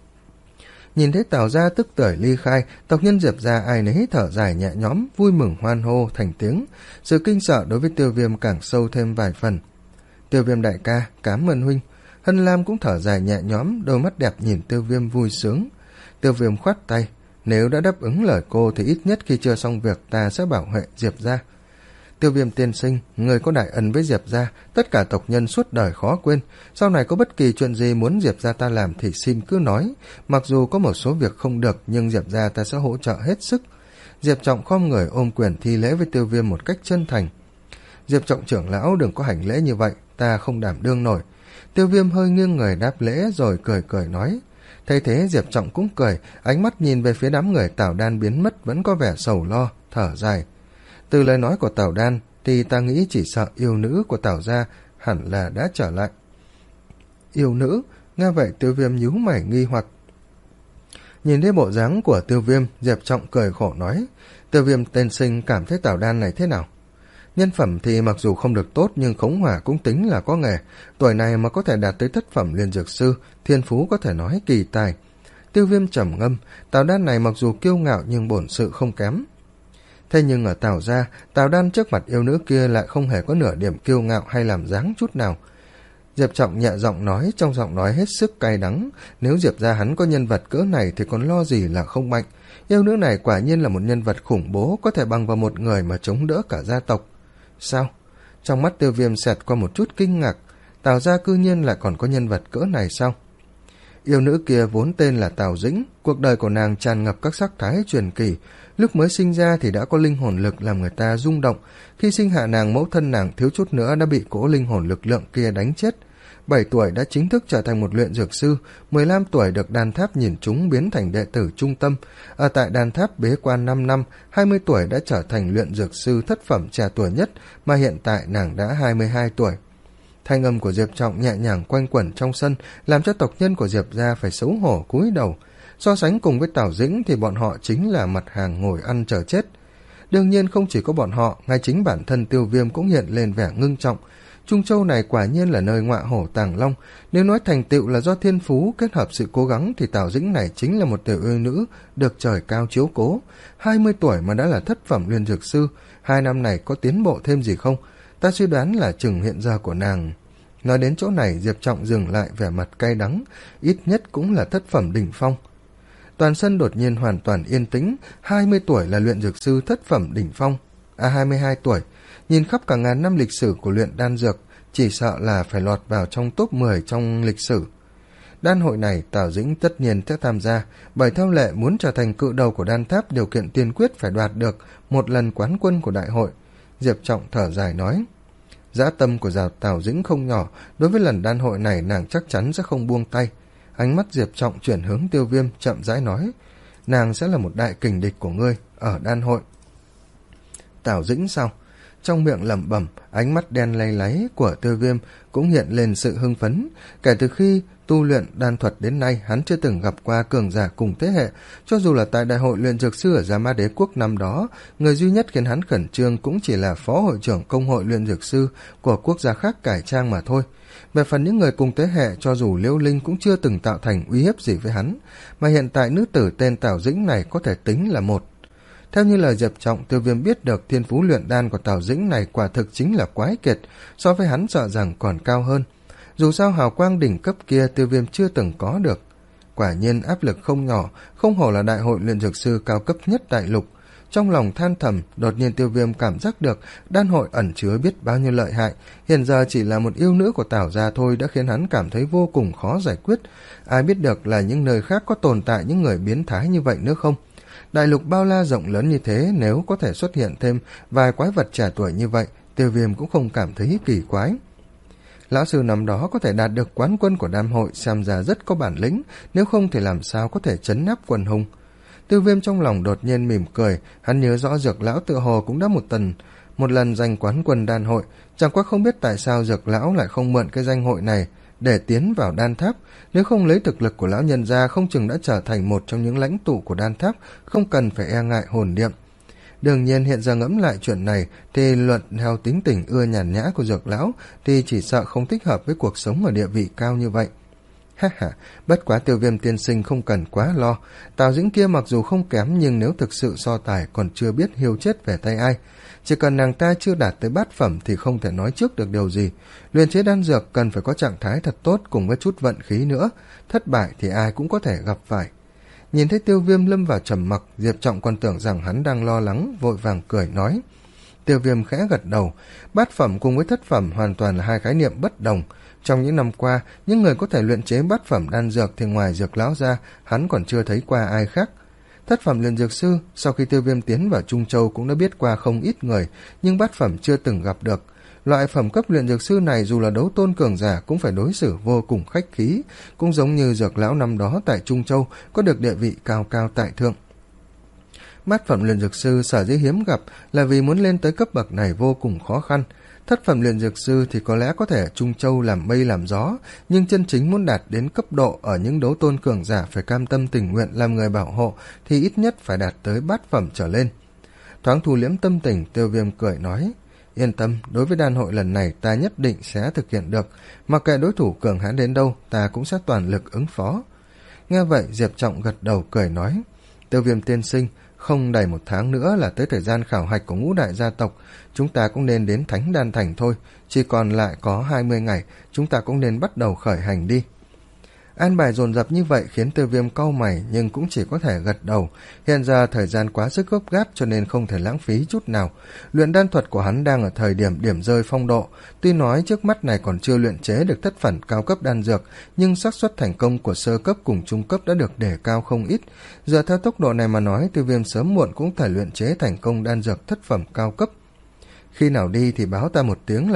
Nhìn thấy Tào gia tức tưởi ly khai, tộc nhân Diệp gia ai nấy thở dài nhẹ nhõm, vui mừng hoan hô thành tiếng. Sự kinh sợ đối với Tiêu Viêm càng sâu thêm vài phần. Tiêu Viêm đại ca, cảm ơn huynh. Hân Lam cũng thở dài nhẹ nhõm, đôi mắt đẹp nhìn Tiêu Viêm vui sướng. Tiêu Viêm khoát tay, nếu đã đáp ứng lời cô thì ít nhất khi chưa xong việc ta sẽ bảo vệ Diệp gia. Tiêu Viêm tiên sinh, người có đại ân với Diệp gia, tất cả tộc nhân suốt đời khó quên. Sau này có bất kỳ chuyện gì muốn Diệp gia ta làm thì xin cứ nói. Mặc dù có một số việc không được, nhưng Diệp gia ta sẽ hỗ trợ hết sức. Diệp Trọng khom người ôm quyền thi lễ với Tiêu Viêm một cách chân thành. Diệp Trọng trưởng lão đừng có hành lễ như vậy, ta không đảm đương nổi. Tiêu Viêm hơi nghiêng người đáp lễ rồi cười cười nói. Thay thế Diệp Trọng cũng cười, ánh mắt nhìn về phía đám người Tào Đan biến mất vẫn có vẻ sầu lo, thở dài. Từ lời nói của Tào Đan thì ta nghĩ chỉ sợ yêu nữ của Tào gia hẳn là đã trở lại. Yêu nữ? Nghe vậy Tiêu Viêm nhíu mày nghi hoặc. Nhìn thấy bộ dáng của Tiêu Viêm, Diệp Trọng cười khổ nói. Tiêu Viêm tên sinh cảm thấy Tào Đan này thế nào? Nhân phẩm thì mặc dù không được tốt nhưng khống hỏa cũng tính là có nghề, tuổi này mà có thể đạt tới thất phẩm liên dược sư, thiên phú có thể nói kỳ tài. Tiêu Viêm trầm ngâm, Tào Đan này mặc dù kiêu ngạo nhưng bổn sự không kém. Thế nhưng ở Tào gia, Tào Đan trước mặt yêu nữ kia lại không hề có nửa điểm kiêu ngạo hay làm dáng chút nào. Diệp Trọng nhẹ giọng nói, trong giọng nói hết sức cay đắng, nếu Diệp gia hắn có nhân vật cỡ này thì còn lo gì là không mạnh. Yêu nữ này quả nhiên là một nhân vật khủng bố, có thể bằng vào một người mà chống đỡ cả gia tộc. Sao? Trong mắt Tiêu Viêm xẹt qua một chút kinh ngạc, Tào gia cư nhiên lại còn có nhân vật cỡ này sao? Yêu nữ kia vốn tên là Tào Dĩnh, cuộc đời của nàng tràn ngập các sắc thái truyền kỳ, lúc mới sinh ra thì đã có linh hồn lực làm người ta rung động, khi sinh hạ nàng mẫu thân nàng thiếu chút nữa đã bị cỗ linh hồn lực lượng kia đánh chết. bảy tuổi đã chính thức trở thành một luyện dược sư, mười lăm tuổi được đan tháp nhìn chúng biến thành đệ tử trung tâm, ở tại đan tháp bế quan năm năm, hai mươi tuổi đã trở thành luyện dược sư thất phẩm trẻ tuổi nhất, mà hiện tại nàng đã hai mươi hai tuổi. Thanh âm của Diệp Trọng nhẹ nhàng quanh quẩn trong sân, làm cho tộc nhân của Diệp gia phải xấu hổ cúi đầu. So sánh cùng với Tào Dĩnh thì bọn họ chính là mặt hàng ngồi ăn chờ chết. Đương nhiên không chỉ có bọn họ, ngay chính bản thân Tiêu Viêm cũng hiện lên vẻ ngưng trọng. Trung Châu này quả nhiên là nơi ngọa hổ tàng long, nếu nói thành tựu là do thiên phú kết hợp sự cố gắng thì Tào Dĩnh này chính là một tiểu yêu nữ được trời cao chiếu cố. hai mươi tuổi mà đã là thất phẩm luyện dược sư, hai năm này có tiến bộ thêm gì không? Ta suy đoán là chừng hiện giờ của nàng. Nói đến chỗ này, Diệp Trọng dừng lại, vẻ mặt cay đắng, ít nhất cũng là thất phẩm đỉnh phong. Toàn sân đột nhiên hoàn toàn yên tĩnh, hai mươi tuổi là luyện dược sư thất phẩm đỉnh phong, à hai mươi hai tuổi, nhìn khắp cả ngàn năm lịch sử của luyện đan dược, chỉ sợ là phải lọt vào trong top mười trong lịch sử. Đan hội này Tào Dĩnh tất nhiên sẽ tham gia, bởi theo lệ muốn trở thành cự đầu của đan tháp, điều kiện tiên quyết phải đoạt được một lần quán quân của đại hội. Diệp Trọng thở dài nói, dã tâm của già Tào Dĩnh không nhỏ, đối với lần đan hội này nàng chắc chắn sẽ không buông tay. Ánh mắt Diệp Trọng chuyển hướng Tiêu Viêm, chậm rãi nói, nàng sẽ là một đại kình địch của ngươi ở đan hội. Tào Dĩnh sao? Trong miệng lẩm bẩm, ánh mắt đen lay láy của Tiêu Viêm cũng hiện lên sự hưng phấn. Kể từ khi tu luyện đan thuật đến nay, hắn chưa từng gặp qua cường giả cùng thế hệ. Cho dù là tại đại hội luyện dược sư ở Gia Ma Đế Quốc năm đó, người duy nhất khiến hắn khẩn trương cũng chỉ là phó hội trưởng công hội luyện dược sư của quốc gia khác cải trang mà thôi. Về phần những người cùng thế hệ, cho dù Liễu Linh cũng chưa từng tạo thành uy hiếp gì với hắn, mà hiện tại nữ tử tên Tào Dĩnh này có thể tính là một. Theo như lời Diệp Trọng, Tiêu Viêm biết được thiên phú luyện đan của Tào Dĩnh này quả thực chính là quái kiệt, so với hắn sợ rằng còn cao hơn. Dù sao hào quang đỉnh cấp kia Tiêu Viêm chưa từng có được. Quả nhiên áp lực không nhỏ, không hổ là đại hội luyện dược sư cao cấp nhất đại lục. Trong lòng than thầm, đột nhiên Tiêu Viêm cảm giác được đan hội ẩn chứa biết bao nhiêu lợi hại, hiện giờ chỉ là một yêu nữ của Tào gia thôi đã khiến hắn cảm thấy vô cùng khó giải quyết. Ai biết được là những nơi khác có tồn tại những người biến thái như vậy nữa không? Đại lục bao la rộng lớn như thế, nếu có thể xuất hiện thêm vài quái vật trẻ tuổi như vậy, Tiêu Viêm cũng không cảm thấy kỳ quái. Lão sư năm đó có thể đạt được quán quân của đan hội, xem ra rất có bản lĩnh, nếu không thì làm sao có thể trấn áp quần hùng. Tiêu Viêm trong lòng đột nhiên mỉm cười, hắn nhớ rõ Dược lão tựa hồ cũng đã một tần một lần giành quán quân đan hội, chẳng qua không biết tại sao Dược lão lại không mượn cái danh hội này để tiến vào đan tháp. Nếu không lấy thực lực của lão nhân ra, không chừng đã trở thành một trong những lãnh tụ của đan tháp, không cần phải e ngại hồn niệm. Đương nhiên hiện giờ ngẫm lại chuyện này thì luận theo tính tình ưa nhàn nhã của Dược lão thì chỉ sợ không thích hợp với cuộc sống ở địa vị cao như vậy. Ha ha, bất quá Tiêu Viêm tiên sinh không cần quá lo. Tào Dĩnh kia mặc dù không kém, nhưng nếu thực sự so tài còn chưa biết hiêu chết về tay ai. Chỉ cần nàng ta chưa đạt tới bát phẩm thì không thể nói trước được điều gì. Luyện chế đan dược cần phải có trạng thái thật tốt cùng với chút vận khí nữa. Thất bại thì ai cũng có thể gặp phải. Nhìn thấy Tiêu Viêm lâm vào trầm mặc, Diệp Trọng còn tưởng rằng hắn đang lo lắng, vội vàng cười nói. Tiêu Viêm khẽ gật đầu. Bát phẩm cùng với thất phẩm hoàn toàn là hai khái niệm bất đồng. Trong những năm qua, những người có thể luyện chế bát phẩm đan dược thì ngoài Dược lão ra, hắn còn chưa thấy qua ai khác. Thất phẩm luyện dược sư, sau khi Tiêu Viêm tiến vào Trung Châu cũng đã biết qua không ít người, nhưng bát phẩm chưa từng gặp được. Loại phẩm cấp luyện dược sư này dù là đấu tôn cường giả cũng phải đối xử vô cùng khách khí, cũng giống như Dược lão năm đó tại Trung Châu có được địa vị cao cao tại thượng. Bát phẩm luyện dược sư sở dĩ hiếm gặp là vì muốn lên tới cấp bậc này vô cùng khó khăn. Thất phẩm luyện dược sư thì có lẽ có thể ở Trung Châu làm mây làm gió, nhưng chân chính muốn đạt đến cấp độ ở những đấu tôn cường giả phải cam tâm tình nguyện làm người bảo hộ thì ít nhất phải đạt tới bát phẩm trở lên. Thoáng thu liễm tâm tình, Tiêu Viêm cười nói, yên tâm, đối với đan hội lần này ta nhất định sẽ thực hiện được, mặc kệ đối thủ cường hãn đến đâu ta cũng sẽ toàn lực ứng phó. Nghe vậy Diệp Trọng gật đầu cười nói, Tiêu Viêm tiên sinh, không đầy một tháng nữa là tới thời gian khảo hạch của ngũ đại gia tộc, chúng ta cũng nên đến Thánh Đan Thành thôi, chỉ còn lại có hai mươi ngày, chúng ta cũng nên bắt đầu khởi hành đi. An bài dồn dập như vậy khiến Tiêu Viêm cau mày, nhưng cũng chỉ có thể gật đầu. Hiện giờ thời gian quá sức gấp gáp cho nên không thể lãng phí chút nào. Luyện đan thuật của hắn đang ở thời điểm điểm rơi phong độ, tuy nói trước mắt này còn chưa luyện chế được thất phẩm cao cấp đan dược, nhưng xác suất thành công của sơ cấp cùng trung cấp đã được đề cao không ít. Dựa theo tốc độ này mà nói, Tiêu Viêm sớm muộn cũng thể luyện chế thành công đan dược thất phẩm cao cấp. Khi nào đi thì báo ta một tiếng là được.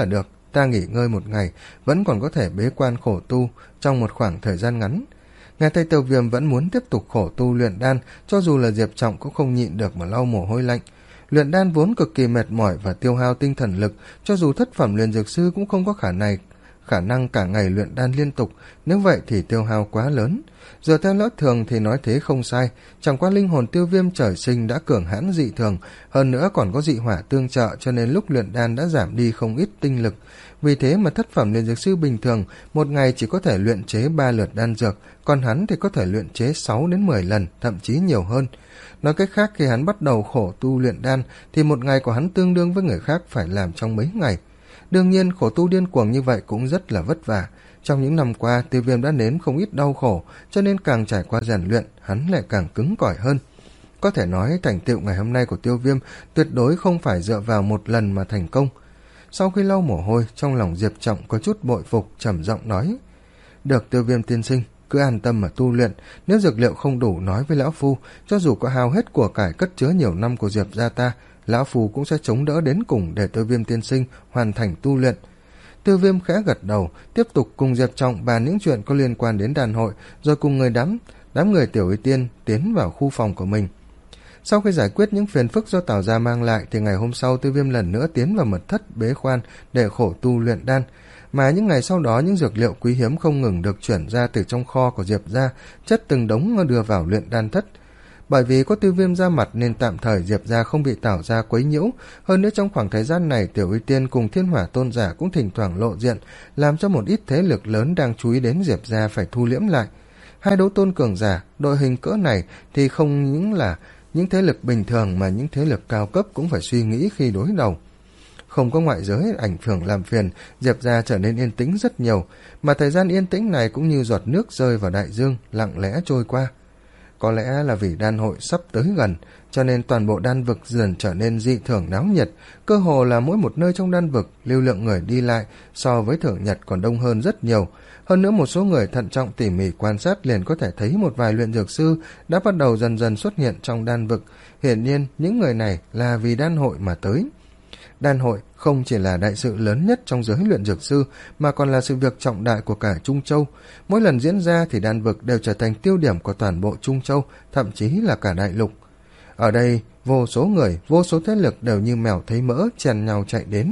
ta nghỉ ngơi một ngày, vẫn còn có thể bế quan khổ tu trong một khoảng thời gian ngắn. Nghe thấy Tiêu Viêm vẫn muốn tiếp tục khổ tu luyện đan, cho dù là Diệp Trọng cũng không nhịn được mà lau mồ hôi lạnh. Luyện đan vốn cực kỳ mệt mỏi và tiêu hao tinh thần lực, cho dù thất phẩm luyện dược sư cũng không có khả này khả năng cả ngày luyện đan liên tục, nếu vậy thì tiêu hao quá lớn. Dựa theo lẽ thường thì nói thế không sai, chẳng qua linh hồn Tiêu Viêm trời sinh đã cường hãn dị thường, hơn nữa còn có dị hỏa tương trợ, cho nên lúc luyện đan đã giảm đi không ít tinh lực. Vì thế mà thất phẩm luyện dược sư bình thường một ngày chỉ có thể luyện chế ba lượt đan dược, còn hắn thì có thể luyện chế sáu đến mười lần, thậm chí nhiều hơn. Nói cách khác, khi hắn bắt đầu khổ tu luyện đan thì một ngày của hắn tương đương với người khác phải làm trong mấy ngày. Đương nhiên khổ tu điên cuồng như vậy cũng rất là vất vả. Trong những năm qua, Tiêu Viêm đã nếm không ít đau khổ, cho nên càng trải qua rèn luyện, hắn lại càng cứng cỏi hơn. Có thể nói thành tựu ngày hôm nay của Tiêu Viêm tuyệt đối không phải dựa vào một lần mà thành công. Sau khi lau mồ hôi, trong lòng Diệp Trọng có chút bội phục, trầm giọng nói: "Được Tiêu Viêm tiên sinh, cứ an tâm mà tu luyện, nếu dược liệu không đủ nói với lão phu, cho dù có hao hết của cải cất chứa nhiều năm của Diệp gia ta, lão phu cũng sẽ chống đỡ đến cùng để Tiêu Viêm tiên sinh hoàn thành tu luyện." Tiêu Viêm khẽ gật đầu, tiếp tục cùng Diệp Trọng bàn những chuyện có liên quan đến đàn hội, rồi cùng người đám đám người Tiểu Y Tiên tiến vào khu phòng của mình. Sau khi giải quyết những phiền phức do Tào gia mang lại thì ngày hôm sau Tiêu Viêm lần nữa tiến vào mật thất bế quan để khổ tu luyện đan. Mà những ngày sau đó, những dược liệu quý hiếm không ngừng được chuyển ra từ trong kho của Diệp gia, chất từng đống đưa vào luyện đan thất. Bởi vì có Tiêu Viêm ra mặt nên tạm thời Diệp gia không bị Tào gia quấy nhiễu, hơn nữa trong khoảng thời gian này Tiểu Y Tiên cùng Thiên Hỏa tôn giả cũng thỉnh thoảng lộ diện, làm cho một ít thế lực lớn đang chú ý đến Diệp gia phải thu liễm lại. Hai đấu tôn cường giả, đội hình cỡ này thì không những là những thế lực bình thường mà những thế lực cao cấp cũng phải suy nghĩ khi đối đầu. Không có ngoại giới ảnh hưởng làm phiền, Diệp gia trở nên yên tĩnh rất nhiều, mà thời gian yên tĩnh này cũng như giọt nước rơi vào đại dương, lặng lẽ trôi qua. Có lẽ là vì đan hội sắp tới gần, cho nên toàn bộ đan vực dần trở nên dị thường náo nhiệt, cơ hồ là mỗi một nơi trong đan vực, lưu lượng người đi lại so với thượng nhật còn đông hơn rất nhiều. Hơn nữa một số người thận trọng tỉ mỉ quan sát liền có thể thấy một vài luyện dược sư đã bắt đầu dần dần xuất hiện trong đan vực, hiển nhiên những người này là vì đan hội mà tới. Đan hội không chỉ là đại sự lớn nhất trong giới luyện dược sư mà còn là sự việc trọng đại của cả Trung Châu. Mỗi lần diễn ra thì đan vực đều trở thành tiêu điểm của toàn bộ Trung Châu, thậm chí là cả đại lục. Ở đây, vô số người, vô số thế lực đều như mèo thấy mỡ chen nhau chạy đến.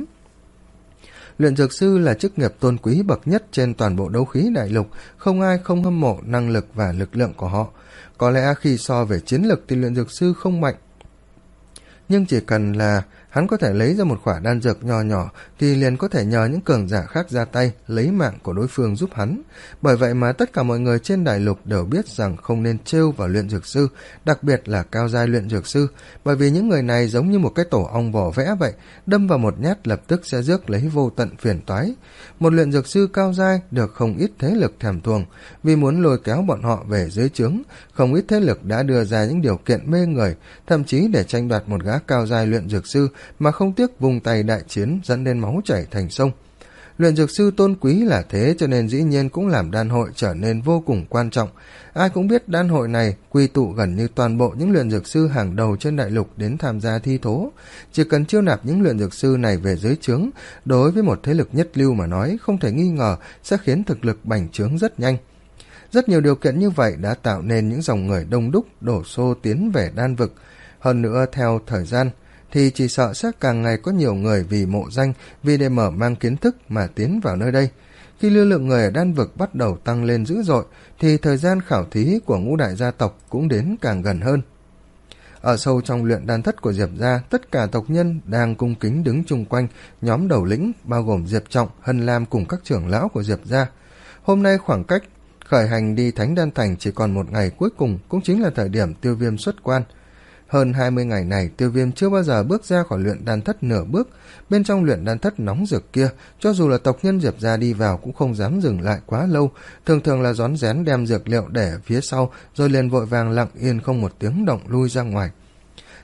Luyện dược sư là chức nghiệp tôn quý bậc nhất trên toàn bộ đấu khí đại lục, không ai không hâm mộ năng lực và lực lượng của họ. Có lẽ khi so về chiến lực thì luyện dược sư không mạnh, nhưng chỉ cần là hắn có thể lấy ra một khỏa đan dược nho nhỏ thì liền có thể nhờ những cường giả khác ra tay lấy mạng của đối phương giúp hắn. Bởi vậy mà tất cả mọi người trên đại lục đều biết rằng không nên trêu vào luyện dược sư, đặc biệt là cao giai luyện dược sư, bởi vì những người này giống như một cái tổ ong vỏ vẽ vậy, đâm vào một nhát lập tức sẽ rước lấy vô tận phiền toái. Một luyện dược sư cao giai được không ít thế lực thèm thuồng, vì muốn lôi kéo bọn họ về dưới trướng, không ít thế lực đã đưa ra những điều kiện mê người, thậm chí để tranh đoạt một gã cao giai luyện dược sư mà không tiếc vùng tay đại chiến dẫn đến máu chảy thành sông. Luyện dược sư tôn quý là thế, cho nên dĩ nhiên cũng làm đan hội trở nên vô cùng quan trọng. Ai cũng biết đan hội này quy tụ gần như toàn bộ những luyện dược sư hàng đầu trên đại lục đến tham gia thi thố. Chỉ cần chiêu nạp những luyện dược sư này về dưới trướng, đối với một thế lực nhất lưu mà nói, không thể nghi ngờ sẽ khiến thực lực bành trướng rất nhanh. Rất nhiều điều kiện như vậy đã tạo nên những dòng người đông đúc đổ xô tiến về đan vực. Hơn nữa theo thời gian thì chỉ sợ sẽ càng ngày có nhiều người vì mộ danh, vì để mở mang kiến thức mà tiến vào nơi đây. Khi lưu lượng người ở đan vực bắt đầu tăng lên dữ dội thì thời gian khảo thí của ngũ đại gia tộc cũng đến càng gần hơn. Ở sâu trong luyện đan thất của Diệp gia, tất cả tộc nhân đang cung kính đứng chung quanh nhóm đầu lĩnh bao gồm Diệp Trọng, Hân Lam cùng các trưởng lão của Diệp gia. Hôm nay khoảng cách khởi hành đi Thánh Đan Thành chỉ còn một ngày cuối cùng, cũng chính là thời điểm Tiêu Viêm xuất quan. Hơn hai mươi ngày này, Tiêu Viêm chưa bao giờ bước ra khỏi luyện đan thất nửa bước. Bên trong luyện đan thất nóng rực kia, cho dù là tộc nhân Diệp gia đi vào cũng không dám dừng lại quá lâu, thường thường là rón rén đem dược liệu để ở phía sau, rồi liền vội vàng lặng yên không một tiếng động lui ra ngoài.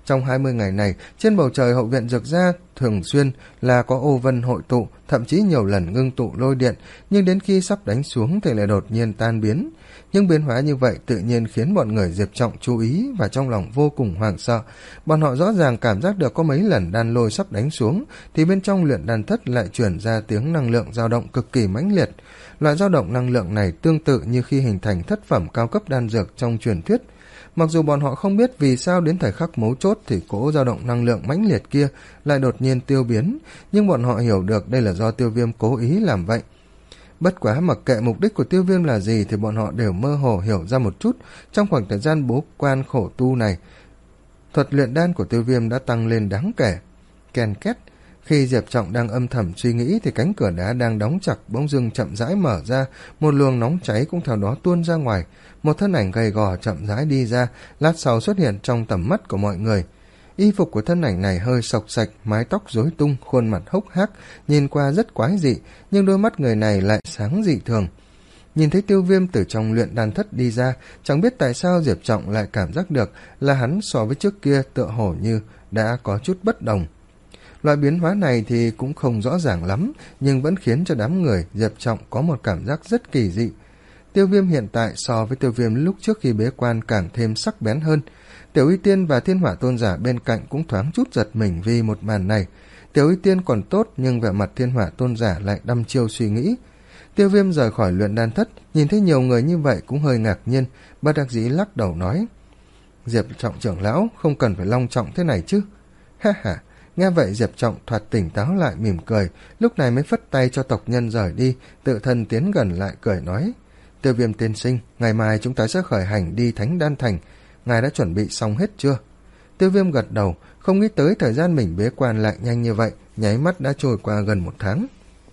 Trong hai mươi ngày này, trên bầu trời hậu viện Dược gia thường xuyên là có ô vân hội tụ, thậm chí nhiều lần ngưng tụ lôi điện, nhưng đến khi sắp đánh xuống thì lại đột nhiên tan biến. Nhưng biến hóa như vậy tự nhiên khiến bọn người Diệp Trọng chú ý và trong lòng vô cùng hoảng sợ. Bọn họ rõ ràng cảm giác được có mấy lần đan lôi sắp đánh xuống, thì bên trong luyện đan thất lại truyền ra tiếng năng lượng dao động cực kỳ mãnh liệt. Loại dao động năng lượng này tương tự như khi hình thành thất phẩm cao cấp đan dược trong truyền thuyết. Mặc dù bọn họ không biết vì sao đến thời khắc mấu chốt thì cỗ dao động năng lượng mãnh liệt kia lại đột nhiên tiêu biến, nhưng bọn họ hiểu được đây là do Tiêu Viêm cố ý làm vậy. Bất quá mặc kệ mục đích của Tiêu Viêm là gì thì bọn họ đều mơ hồ hiểu ra một chút. Trong khoảng thời gian bố quan khổ tu này, thuật luyện đan của Tiêu Viêm đã tăng lên đáng kể. Ken két, khi Diệp Trọng đang âm thầm suy nghĩ thì cánh cửa đá đang đóng chặt bỗng dưng chậm rãi mở ra, một luồng nóng cháy cũng theo đó tuôn ra ngoài. Một thân ảnh gầy gò chậm rãi đi ra, lát sau xuất hiện trong tầm mắt của mọi người. Y phục của thân ảnh này hơi xộc xạch, mái tóc rối tung, khuôn mặt hốc hác, nhìn qua rất quái dị, nhưng đôi mắt người này lại sáng dị thường. Nhìn thấy Tiêu Viêm từ trong luyện đan thất đi ra, chẳng biết tại sao Diệp Trọng lại cảm giác được là hắn so với trước kia tựa hồ như đã có chút bất đồng. Loại biến hóa này thì cũng không rõ ràng lắm, nhưng vẫn khiến cho đám người Diệp Trọng có một cảm giác rất kỳ dị. Tiêu Viêm hiện tại so với Tiêu Viêm lúc trước khi bế quan càng thêm sắc bén hơn. Tiểu Y Tiên và Thiên Hỏa Tôn giả bên cạnh cũng thoáng chút giật mình vì một màn này. Tiểu Y Tiên còn tốt, nhưng vẻ mặt Thiên Hỏa Tôn giả lại đăm chiêu suy nghĩ. Tiêu Viêm rời khỏi luyện đan thất, nhìn thấy nhiều người như vậy cũng hơi ngạc nhiên, bất đắc dĩ lắc đầu nói: Diệp Trọng trưởng lão, không cần phải long trọng thế này chứ. Ha ha. Nghe vậy Diệp Trọng thoạt tỉnh táo lại, mỉm cười, lúc này mới phất tay cho tộc nhân rời đi, tự thân tiến gần lại cười nói: Tiêu Viêm tiên sinh, ngày mai chúng ta sẽ khởi hành đi Thánh Đan Thành, ngài đã chuẩn bị xong hết chưa? Tiêu Viêm gật đầu, không nghĩ tới thời gian mình bế quan lại nhanh như vậy, nháy mắt đã trôi qua gần một tháng.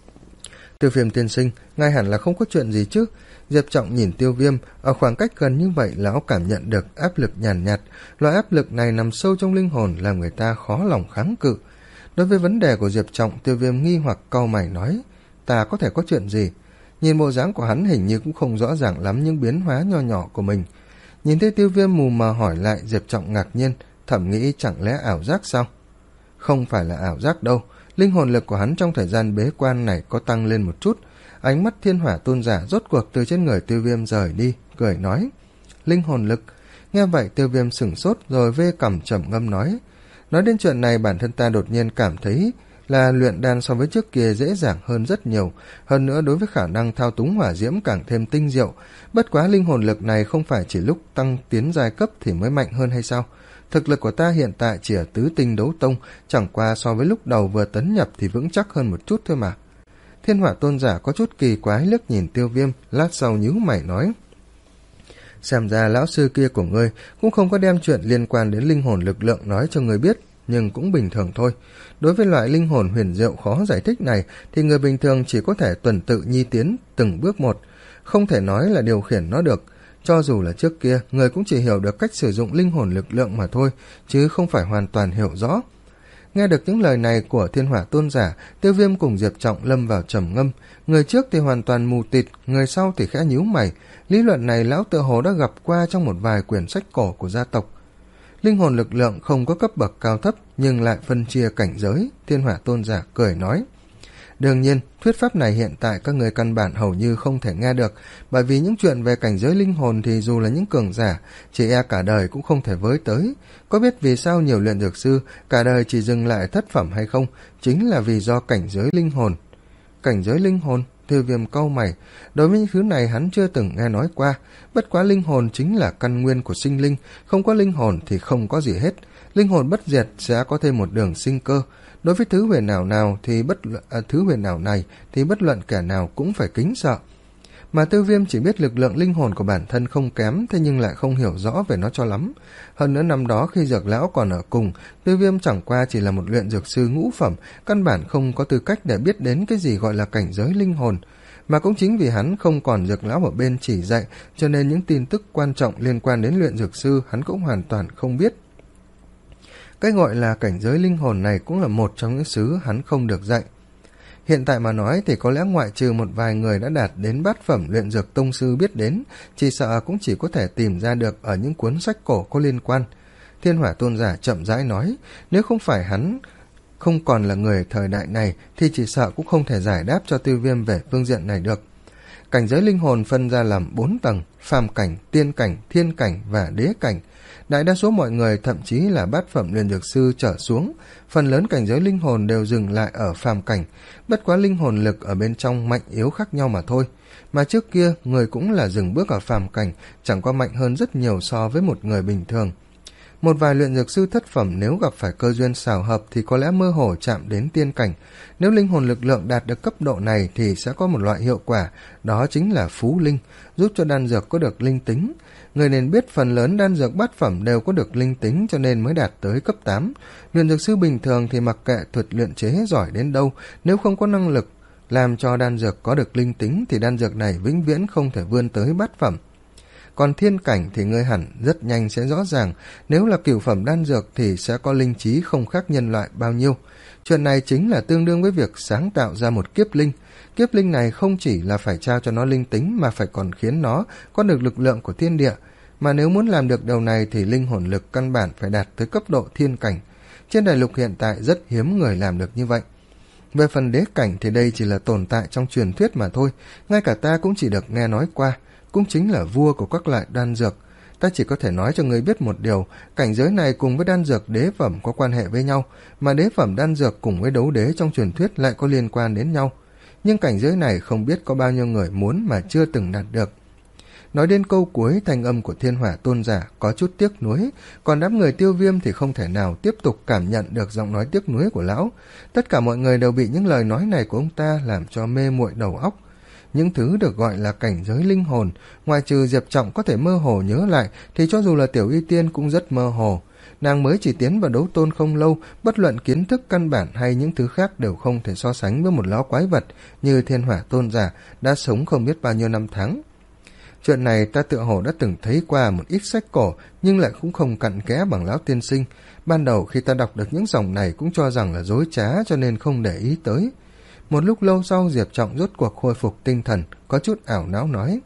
Tiêu Viêm tiên sinh, ngài hẳn là không có chuyện gì chứ? Diệp Trọng nhìn Tiêu Viêm, ở khoảng cách gần như vậy lão cảm nhận được áp lực nhàn nhạt, nhạt. Loại áp lực này nằm sâu trong linh hồn làm người ta khó lòng kháng cự. Đối với vấn đề của Diệp Trọng, Tiêu Viêm nghi hoặc cau mày nói: Ta có thể có chuyện gì? Nhìn bộ dáng của hắn hình như cũng không rõ ràng lắm những biến hóa nho nhỏ của mình. Nhìn thấy Tiêu Viêm mù mờ hỏi lại, Diệp Trọng ngạc nhiên, thầm nghĩ chẳng lẽ ảo giác sao? Không phải là ảo giác đâu, linh hồn lực của hắn trong thời gian bế quan này có tăng lên một chút. Ánh mắt Thiên Hỏa Tôn giả rốt cuộc từ trên người Tiêu Viêm rời đi, cười nói: Linh hồn lực. Nghe vậy Tiêu Viêm sửng sốt rồi vê cằm trầm ngâm nói: Nói đến chuyện này bản thân ta đột nhiên cảm thấy là luyện đan so với trước kia dễ dàng hơn rất nhiều, hơn nữa đối với khả năng thao túng hỏa diễm càng thêm tinh diệu. Bất quá linh hồn lực này không phải chỉ lúc tăng tiến giai cấp thì mới mạnh hơn hay sao? Thực lực của ta hiện tại chỉ ở tứ tinh đấu tông, chẳng qua so với lúc đầu vừa tấn nhập thì vững chắc hơn một chút thôi mà. Thiên Hỏa Tôn giả có chút kỳ quái liếc nhìn Tiêu Viêm, lát sau nhíu mày nói: Xem ra lão sư kia của ngươi cũng không có đem chuyện liên quan đến linh hồn lực lượng nói cho ngươi biết, nhưng cũng bình thường thôi. Đối với loại linh hồn huyền diệu khó giải thích này thì người bình thường chỉ có thể tuần tự nhi tiến từng bước một, không thể nói là điều khiển nó được. Cho dù là trước kia, người cũng chỉ hiểu được cách sử dụng linh hồn lực lượng mà thôi, chứ không phải hoàn toàn hiểu rõ. Nghe được những lời này của Thiên Hỏa Tôn giả, Tiêu Viêm cùng Diệp Trọng lâm vào trầm ngâm. Người trước thì hoàn toàn mù tịt, người sau thì khẽ nhíu mày. Lý luận này lão tựa hồ đã gặp qua trong một vài quyển sách cổ của gia tộc. Linh hồn lực lượng không có cấp bậc cao thấp, nhưng lại phân chia cảnh giới. Thiên Hỏa Tôn giả cười nói: Đương nhiên, thuyết pháp này hiện tại các người căn bản hầu như không thể nghe được, bởi vì những chuyện về cảnh giới linh hồn thì dù là những cường giả, chỉ e cả đời cũng không thể với tới. Có biết vì sao nhiều luyện dược sư cả đời chỉ dừng lại thất phẩm hay không? Chính là vì do cảnh giới linh hồn. Cảnh giới linh hồn? Tiêu Viêm cau mày, đối với những thứ này hắn chưa từng nghe nói qua. Bất quá linh hồn chính là căn nguyên của sinh linh, không có linh hồn thì không có gì hết. Linh hồn bất diệt sẽ có thêm một đường sinh cơ. Đối với thứ huyền ảo nào thì bất luận, à, thứ huyền ảo này thì bất luận kẻ nào cũng phải kính sợ. Mà Tiêu Viêm chỉ biết lực lượng linh hồn của bản thân không kém, thế nhưng lại không hiểu rõ về nó cho lắm. Hơn nữa năm đó khi Dược lão còn ở cùng, Tiêu Viêm chẳng qua chỉ là một luyện dược sư ngũ phẩm, căn bản không có tư cách để biết đến cái gì gọi là cảnh giới linh hồn. Mà cũng chính vì hắn không còn Dược lão ở bên chỉ dạy, cho nên những tin tức quan trọng liên quan đến luyện dược sư hắn cũng hoàn toàn không biết. Cái gọi là cảnh giới linh hồn này cũng là một trong những thứ hắn không được dạy. Hiện tại mà nói thì có lẽ ngoại trừ một vài người đã đạt đến bát phẩm luyện dược tông sư biết đến, chỉ sợ cũng chỉ có thể tìm ra được ở những cuốn sách cổ có liên quan. Thiên Hỏa Tôn giả chậm rãi nói, nếu không phải hắn không còn là người thời đại này thì chỉ sợ cũng không thể giải đáp cho Tiêu Viêm về phương diện này được. Cảnh giới linh hồn phân ra làm bốn tầng: phàm cảnh, tiên cảnh, thiên cảnh và đế cảnh. Đại đa số mọi người, thậm chí là bát phẩm luyện dược sư trở xuống, phần lớn cảnh giới linh hồn đều dừng lại ở phàm cảnh, bất quá linh hồn lực ở bên trong mạnh yếu khác nhau mà thôi. Mà trước kia, người cũng là dừng bước ở phàm cảnh, chẳng qua mạnh hơn rất nhiều so với một người bình thường. Một vài luyện dược sư thất phẩm nếu gặp phải cơ duyên xảo hợp thì có lẽ mơ hồ chạm đến tiên cảnh. Nếu linh hồn lực lượng đạt được cấp độ này thì sẽ có một loại hiệu quả, đó chính là phú linh, giúp cho đan dược có được linh tính. Người nên biết phần lớn đan dược bát phẩm đều có được linh tính cho nên mới đạt tới cấp tám. Luyện dược sư bình thường thì mặc kệ thuật luyện chế giỏi đến đâu, nếu không có năng lực làm cho đan dược có được linh tính thì đan dược này vĩnh viễn không thể vươn tới bát phẩm. Còn thiên cảnh thì ngươi hẳn rất nhanh sẽ rõ ràng, nếu là cửu phẩm đan dược thì sẽ có linh trí không khác nhân loại bao nhiêu. Chuyện này chính là tương đương với việc sáng tạo ra một kiếp linh. Kiếp linh này không chỉ là phải trao cho nó linh tính mà phải còn khiến nó có được lực lượng của thiên địa. Mà nếu muốn làm được điều này thì linh hồn lực căn bản phải đạt tới cấp độ thiên cảnh. Trên đại lục hiện tại rất hiếm người làm được như vậy. Về phần đế cảnh thì đây chỉ là tồn tại trong truyền thuyết mà thôi, ngay cả ta cũng chỉ được nghe nói qua, cũng chính là vua của các loại đan dược. Ta chỉ có thể nói cho người biết một điều, cảnh giới này cùng với đan dược đế phẩm có quan hệ với nhau, mà đế phẩm đan dược cùng với đấu đế trong truyền thuyết lại có liên quan đến nhau. Nhưng cảnh giới này không biết có bao nhiêu người muốn mà chưa từng đạt được. Nói đến câu cuối, thanh âm của Thiên Hỏa Tôn giả có chút tiếc nuối, còn đám người Tiêu Viêm thì không thể nào tiếp tục cảm nhận được giọng nói tiếc nuối của lão. Tất cả mọi người đều bị những lời nói này của ông ta làm cho mê muội đầu óc. Những thứ được gọi là cảnh giới linh hồn, ngoài trừ Diệp Trọng có thể mơ hồ nhớ lại thì cho dù là Tiểu Y Tiên cũng rất mơ hồ. Nàng mới chỉ tiến vào đấu tôn không lâu, bất luận kiến thức căn bản hay những thứ khác đều không thể so sánh với một lão quái vật như Thiên Hỏa Tôn giả đã sống không biết bao nhiêu năm tháng. Chuyện này ta tựa hồ đã từng thấy qua một ít sách cổ, nhưng lại cũng không cặn kẽ bằng lão tiên sinh. Ban đầu khi ta đọc được những dòng này cũng cho rằng là dối trá cho nên không để ý tới. Một lúc lâu sau, Diệp Trọng rốt cuộc khôi phục tinh thần, có chút ảo não nói: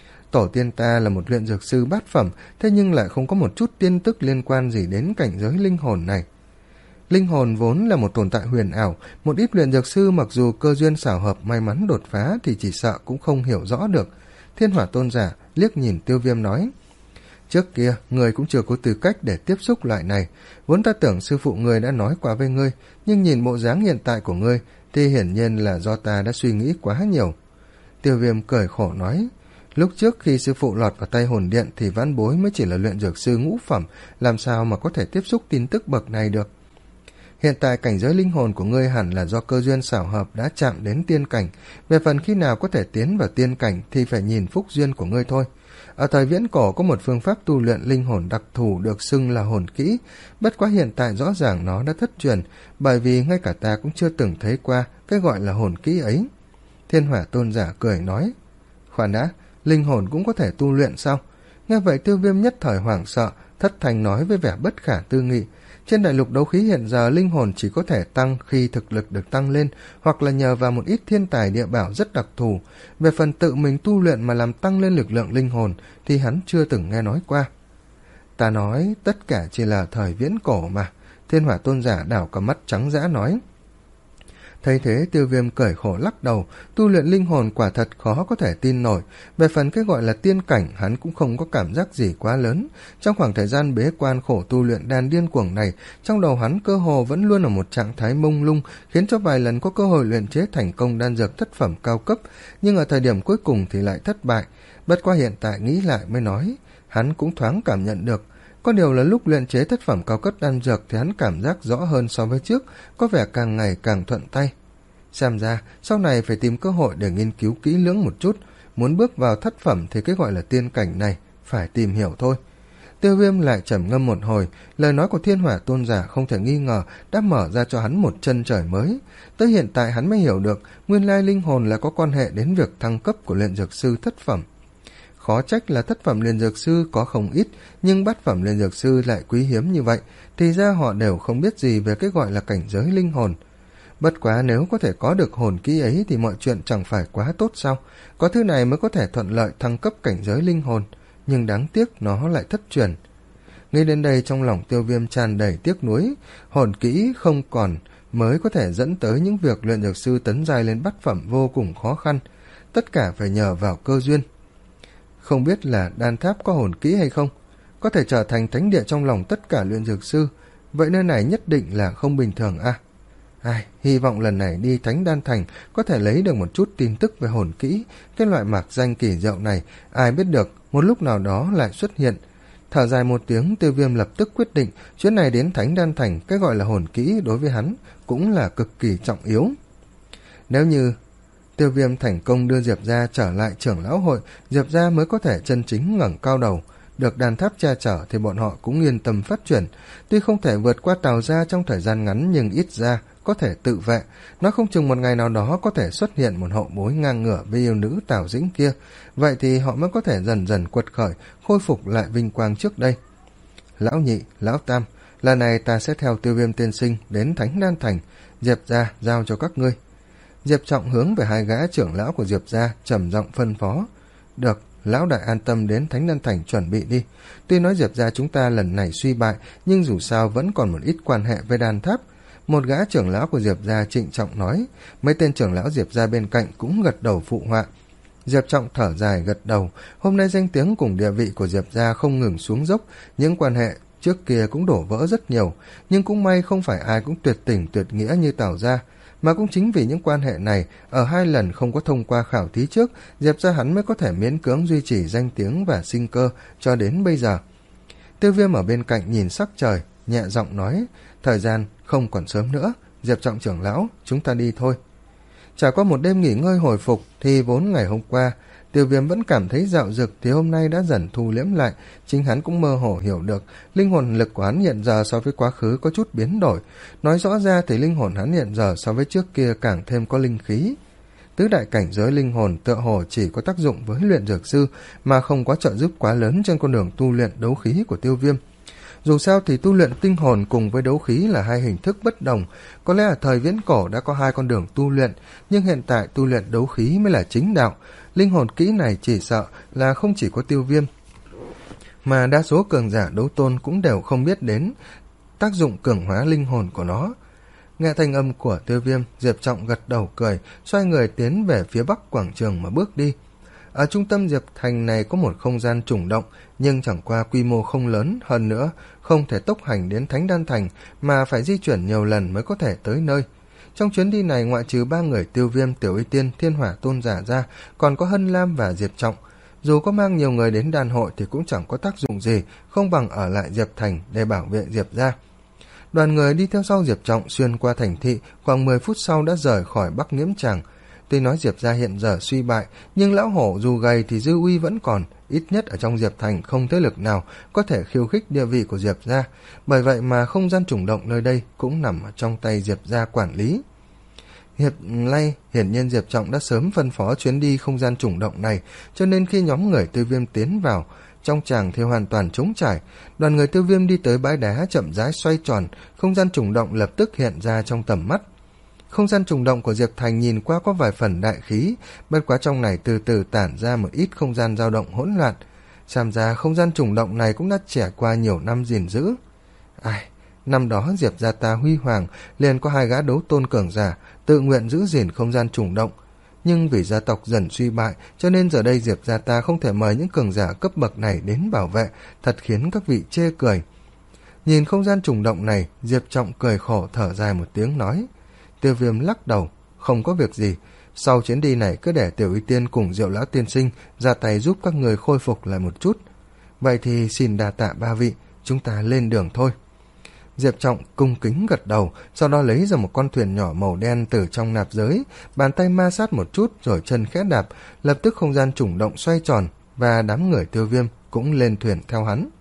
Tổ tiên ta là một luyện dược sư bát phẩm, thế nhưng lại không có một chút tin tức liên quan gì đến cảnh giới linh hồn này. Linh hồn vốn là một tồn tại huyền ảo, một ít luyện dược sư mặc dù cơ duyên xảo hợp may mắn đột phá thì chỉ sợ cũng không hiểu rõ được. Thiên Hỏa Tôn giả liếc nhìn Tiêu Viêm nói: Trước kia, người cũng chưa có tư cách để tiếp xúc loại này. Vốn ta tưởng sư phụ người đã nói qua với ngươi, nhưng nhìn bộ dáng hiện tại của ngươi thì hiển nhiên là do ta đã suy nghĩ quá nhiều. Tiêu Viêm cười khổ nói: Lúc trước khi sư phụ lọt vào tay hồn điện thì vãn bối mới chỉ là luyện dược sư ngũ phẩm, làm sao mà có thể tiếp xúc tin tức bậc này được. Hiện tại cảnh giới linh hồn của ngươi hẳn là do cơ duyên xảo hợp đã chạm đến tiên cảnh, về phần khi nào có thể tiến vào tiên cảnh thì phải nhìn phúc duyên của ngươi thôi. Ở thời viễn cổ có một phương pháp tu luyện linh hồn đặc thù được xưng là hồn kỹ, bất quá hiện tại rõ ràng nó đã thất truyền, bởi vì ngay cả ta cũng chưa từng thấy qua cái gọi là hồn kỹ ấy. Thiên Hỏa Tôn giả cười nói: Khoan đã, linh hồn cũng có thể tu luyện sao? Nghe vậy Tiêu Viêm nhất thời hoảng sợ, thất thanh nói với vẻ bất khả tư nghị: Trên đại lục đấu khí hiện giờ linh hồn chỉ có thể tăng khi thực lực được tăng lên, hoặc là nhờ vào một ít thiên tài địa bảo rất đặc thù. Về phần tự mình tu luyện mà làm tăng lên lực lượng linh hồn thì hắn chưa từng nghe nói qua. Ta nói tất cả chỉ là thời viễn cổ mà. Thiên Hỏa Tôn giả đảo cả mắt trắng dã nói. Thấy thế Tiêu Viêm cười khổ lắc đầu, tu luyện linh hồn quả thật khó có thể tin nổi. Về phần cái gọi là tiên cảnh hắn cũng không có cảm giác gì quá lớn. Trong khoảng thời gian bế quan khổ tu luyện đan điên cuồng này, trong đầu hắn cơ hồ vẫn luôn ở một trạng thái mông lung, khiến cho vài lần có cơ hội luyện chế thành công đan dược thất phẩm cao cấp, nhưng ở thời điểm cuối cùng thì lại thất bại. Bất qua hiện tại nghĩ lại mới nói, hắn cũng thoáng cảm nhận được. Có điều là lúc luyện chế thất phẩm cao cấp đan dược thì hắn cảm giác rõ hơn so với trước, có vẻ càng ngày càng thuận tay. Xem ra, sau này phải tìm cơ hội để nghiên cứu kỹ lưỡng một chút, muốn bước vào thất phẩm thì cái gọi là tiên cảnh này, phải tìm hiểu thôi. Tiêu Viêm lại trầm ngâm một hồi, lời nói của Thiên Hỏa Tôn giả không thể nghi ngờ đã mở ra cho hắn một chân trời mới. Tới hiện tại hắn mới hiểu được, nguyên lai linh hồn là có quan hệ đến việc thăng cấp của luyện dược sư thất phẩm. Khó trách là thất phẩm luyện dược sư có không ít, nhưng bát phẩm luyện dược sư lại quý hiếm như vậy, thì ra họ đều không biết gì về cái gọi là cảnh giới linh hồn. Bất quá nếu có thể có được hồn kỹ ấy thì mọi chuyện chẳng phải quá tốt sao? Có thứ này mới có thể thuận lợi thăng cấp cảnh giới linh hồn, nhưng đáng tiếc nó lại thất truyền. Nghĩ đến đây trong lòng Tiêu Viêm tràn đầy tiếc nuối, hồn kỹ không còn mới có thể dẫn tới những việc luyện dược sư tấn giai lên bát phẩm vô cùng khó khăn, tất cả phải nhờ vào cơ duyên. Không biết là đan tháp có hồn kỹ hay không, có thể trở thành thánh địa trong lòng tất cả luyện dược sư, vậy nơi này nhất định là không bình thường à. Ai, hy vọng lần này đi Thánh Đan Thành có thể lấy được một chút tin tức về hồn kỹ, cái loại mạc danh kỳ diệu này, ai biết được một lúc nào đó lại xuất hiện. Thở dài một tiếng, Tiêu Viêm lập tức quyết định chuyến này đến Thánh Đan Thành, cái gọi là hồn kỹ đối với hắn cũng là cực kỳ trọng yếu. Nếu như Tiêu Viêm thành công đưa Diệp gia trở lại trưởng lão hội, Diệp gia mới có thể chân chính ngẩng cao đầu. Được đàn tháp che chở thì bọn họ cũng yên tâm phát triển. Tuy không thể vượt qua Tào gia trong thời gian ngắn, nhưng ít ra có thể tự vệ. Nó không chừng một ngày nào đó có thể xuất hiện một hậu bối ngang ngửa với yêu nữ Tào Dĩnh kia. Vậy thì họ mới có thể dần dần quật khởi, khôi phục lại vinh quang trước đây. Lão nhị, lão tam, lần này ta sẽ theo Tiêu Viêm tiên sinh đến Thánh Đan Thành. Diệp gia giao cho các ngươi. Diệp Trọng hướng về hai gã trưởng lão của Diệp gia trầm giọng phân phó. Được, lão đại an tâm đến Thánh Đan Thành chuẩn bị đi. Tuy nói Diệp gia chúng ta lần này suy bại, nhưng dù sao vẫn còn một ít quan hệ với đan tháp. Một gã trưởng lão của Diệp gia trịnh trọng nói. Mấy tên trưởng lão Diệp gia bên cạnh cũng gật đầu phụ họa. Diệp Trọng thở dài gật đầu. Hôm nay danh tiếng cùng địa vị của Diệp gia không ngừng xuống dốc, những quan hệ trước kia cũng đổ vỡ rất nhiều, nhưng cũng may không phải ai cũng tuyệt tình tuyệt nghĩa như Tào gia. Mà cũng chính vì những quan hệ này, ở hai lần không có thông qua khảo thí trước, Diệp gia hắn mới có thể miễn cưỡng duy trì danh tiếng và sinh cơ cho đến bây giờ. Tiêu Viêm ở bên cạnh nhìn sắc trời, nhẹ giọng nói, thời gian không còn sớm nữa, Diệp Trọng trưởng lão, chúng ta đi thôi. Trải qua một đêm nghỉ ngơi hồi phục thì vốn ngày hôm qua Tiêu Viêm vẫn cảm thấy dạo dực, thì hôm nay đã dần thu liễm lại. Chính hắn cũng mơ hồ hiểu được linh hồn lực của hắn hiện giờ so với quá khứ có chút biến đổi. Nói rõ ra thì linh hồn hắn hiện giờ so với trước kia càng thêm có linh khí. Tứ đại cảnh giới linh hồn tựa hồ chỉ có tác dụng với luyện dược sư, mà không có trợ giúp quá lớn trên con đường tu luyện đấu khí của Tiêu Viêm. Dù sao thì tu luyện tinh hồn cùng với đấu khí là hai hình thức bất đồng. Có lẽ ở thời viễn cổ đã có hai con đường tu luyện, nhưng hiện tại tu luyện đấu khí mới là chính đạo. Linh hồn kỹ này chỉ sợ là không chỉ có Tiêu Viêm, mà đa số cường giả đấu tôn cũng đều không biết đến tác dụng cường hóa linh hồn của nó. Nghe thanh âm của Tiêu Viêm, Diệp Trọng gật đầu cười, xoay người tiến về phía bắc quảng trường mà bước đi. Ở trung tâm Diệp Thành này có một không gian trùng động, nhưng chẳng qua quy mô không lớn, hơn nữa không thể tốc hành đến Thánh Đan Thành, mà phải di chuyển nhiều lần mới có thể tới nơi. Trong chuyến đi này, ngoại trừ ba người Tiêu Viêm, Tiểu Y Tiên, Thiên Hỏa Tôn giả ra, còn có Hân Lam và Diệp Trọng. Dù có mang nhiều người đến đàn hội thì cũng chẳng có tác dụng gì, không bằng ở lại Diệp Thành để bảo vệ Diệp gia. Đoàn người đi theo sau Diệp Trọng xuyên qua thành thị, khoảng mười phút sau đã rời khỏi Bắc Nghiễm Tràng. Tuy nói Diệp gia hiện giờ suy bại, nhưng lão hổ dù gầy thì dư uy vẫn còn, ít nhất ở trong Diệp Thành không thế lực nào có thể khiêu khích địa vị của Diệp gia. Bởi vậy mà không gian trùng động nơi đây cũng nằm ở trong tay Diệp gia quản lý. Hiệp lay, hiển nhiên Diệp Trọng đã sớm phân phó chuyến đi không gian trùng động này, cho nên khi nhóm người Tiêu Viêm tiến vào trong tràng thì hoàn toàn trống trải. Đoàn người Tiêu Viêm đi tới bãi đá chậm rãi xoay tròn, không gian trùng động lập tức hiện ra trong tầm mắt. Không gian trùng động của Diệp Thành nhìn qua có vài phần đại khí, bất quá trong này từ từ tản ra một ít không gian dao động hỗn loạn. Xem ra không gian trùng động này cũng đã trải qua nhiều năm gìn giữ. Ai, năm đó Diệp gia ta huy hoàng, liền có hai gã đấu tôn cường giả tự nguyện giữ gìn không gian trùng động. Nhưng vì gia tộc dần suy bại, cho nên giờ đây Diệp gia ta không thể mời những cường giả cấp bậc này đến bảo vệ, thật khiến các vị chê cười. Nhìn không gian trùng động này, Diệp Trọng cười khổ thở dài một tiếng nói. Tiêu Viêm lắc đầu, không có việc gì, sau chuyến đi này cứ để Tiểu Y Tiên cùng Diệu lão tiên sinh ra tay giúp các người khôi phục lại một chút. Vậy thì xin đa tạ ba vị, chúng ta lên đường thôi. Diệp Trọng cung kính gật đầu, sau đó lấy ra một con thuyền nhỏ màu đen từ trong nạp giới, bàn tay ma sát một chút rồi chân khẽ đạp, lập tức không gian trùng động xoay tròn và đám người Tiêu Viêm cũng lên thuyền theo hắn.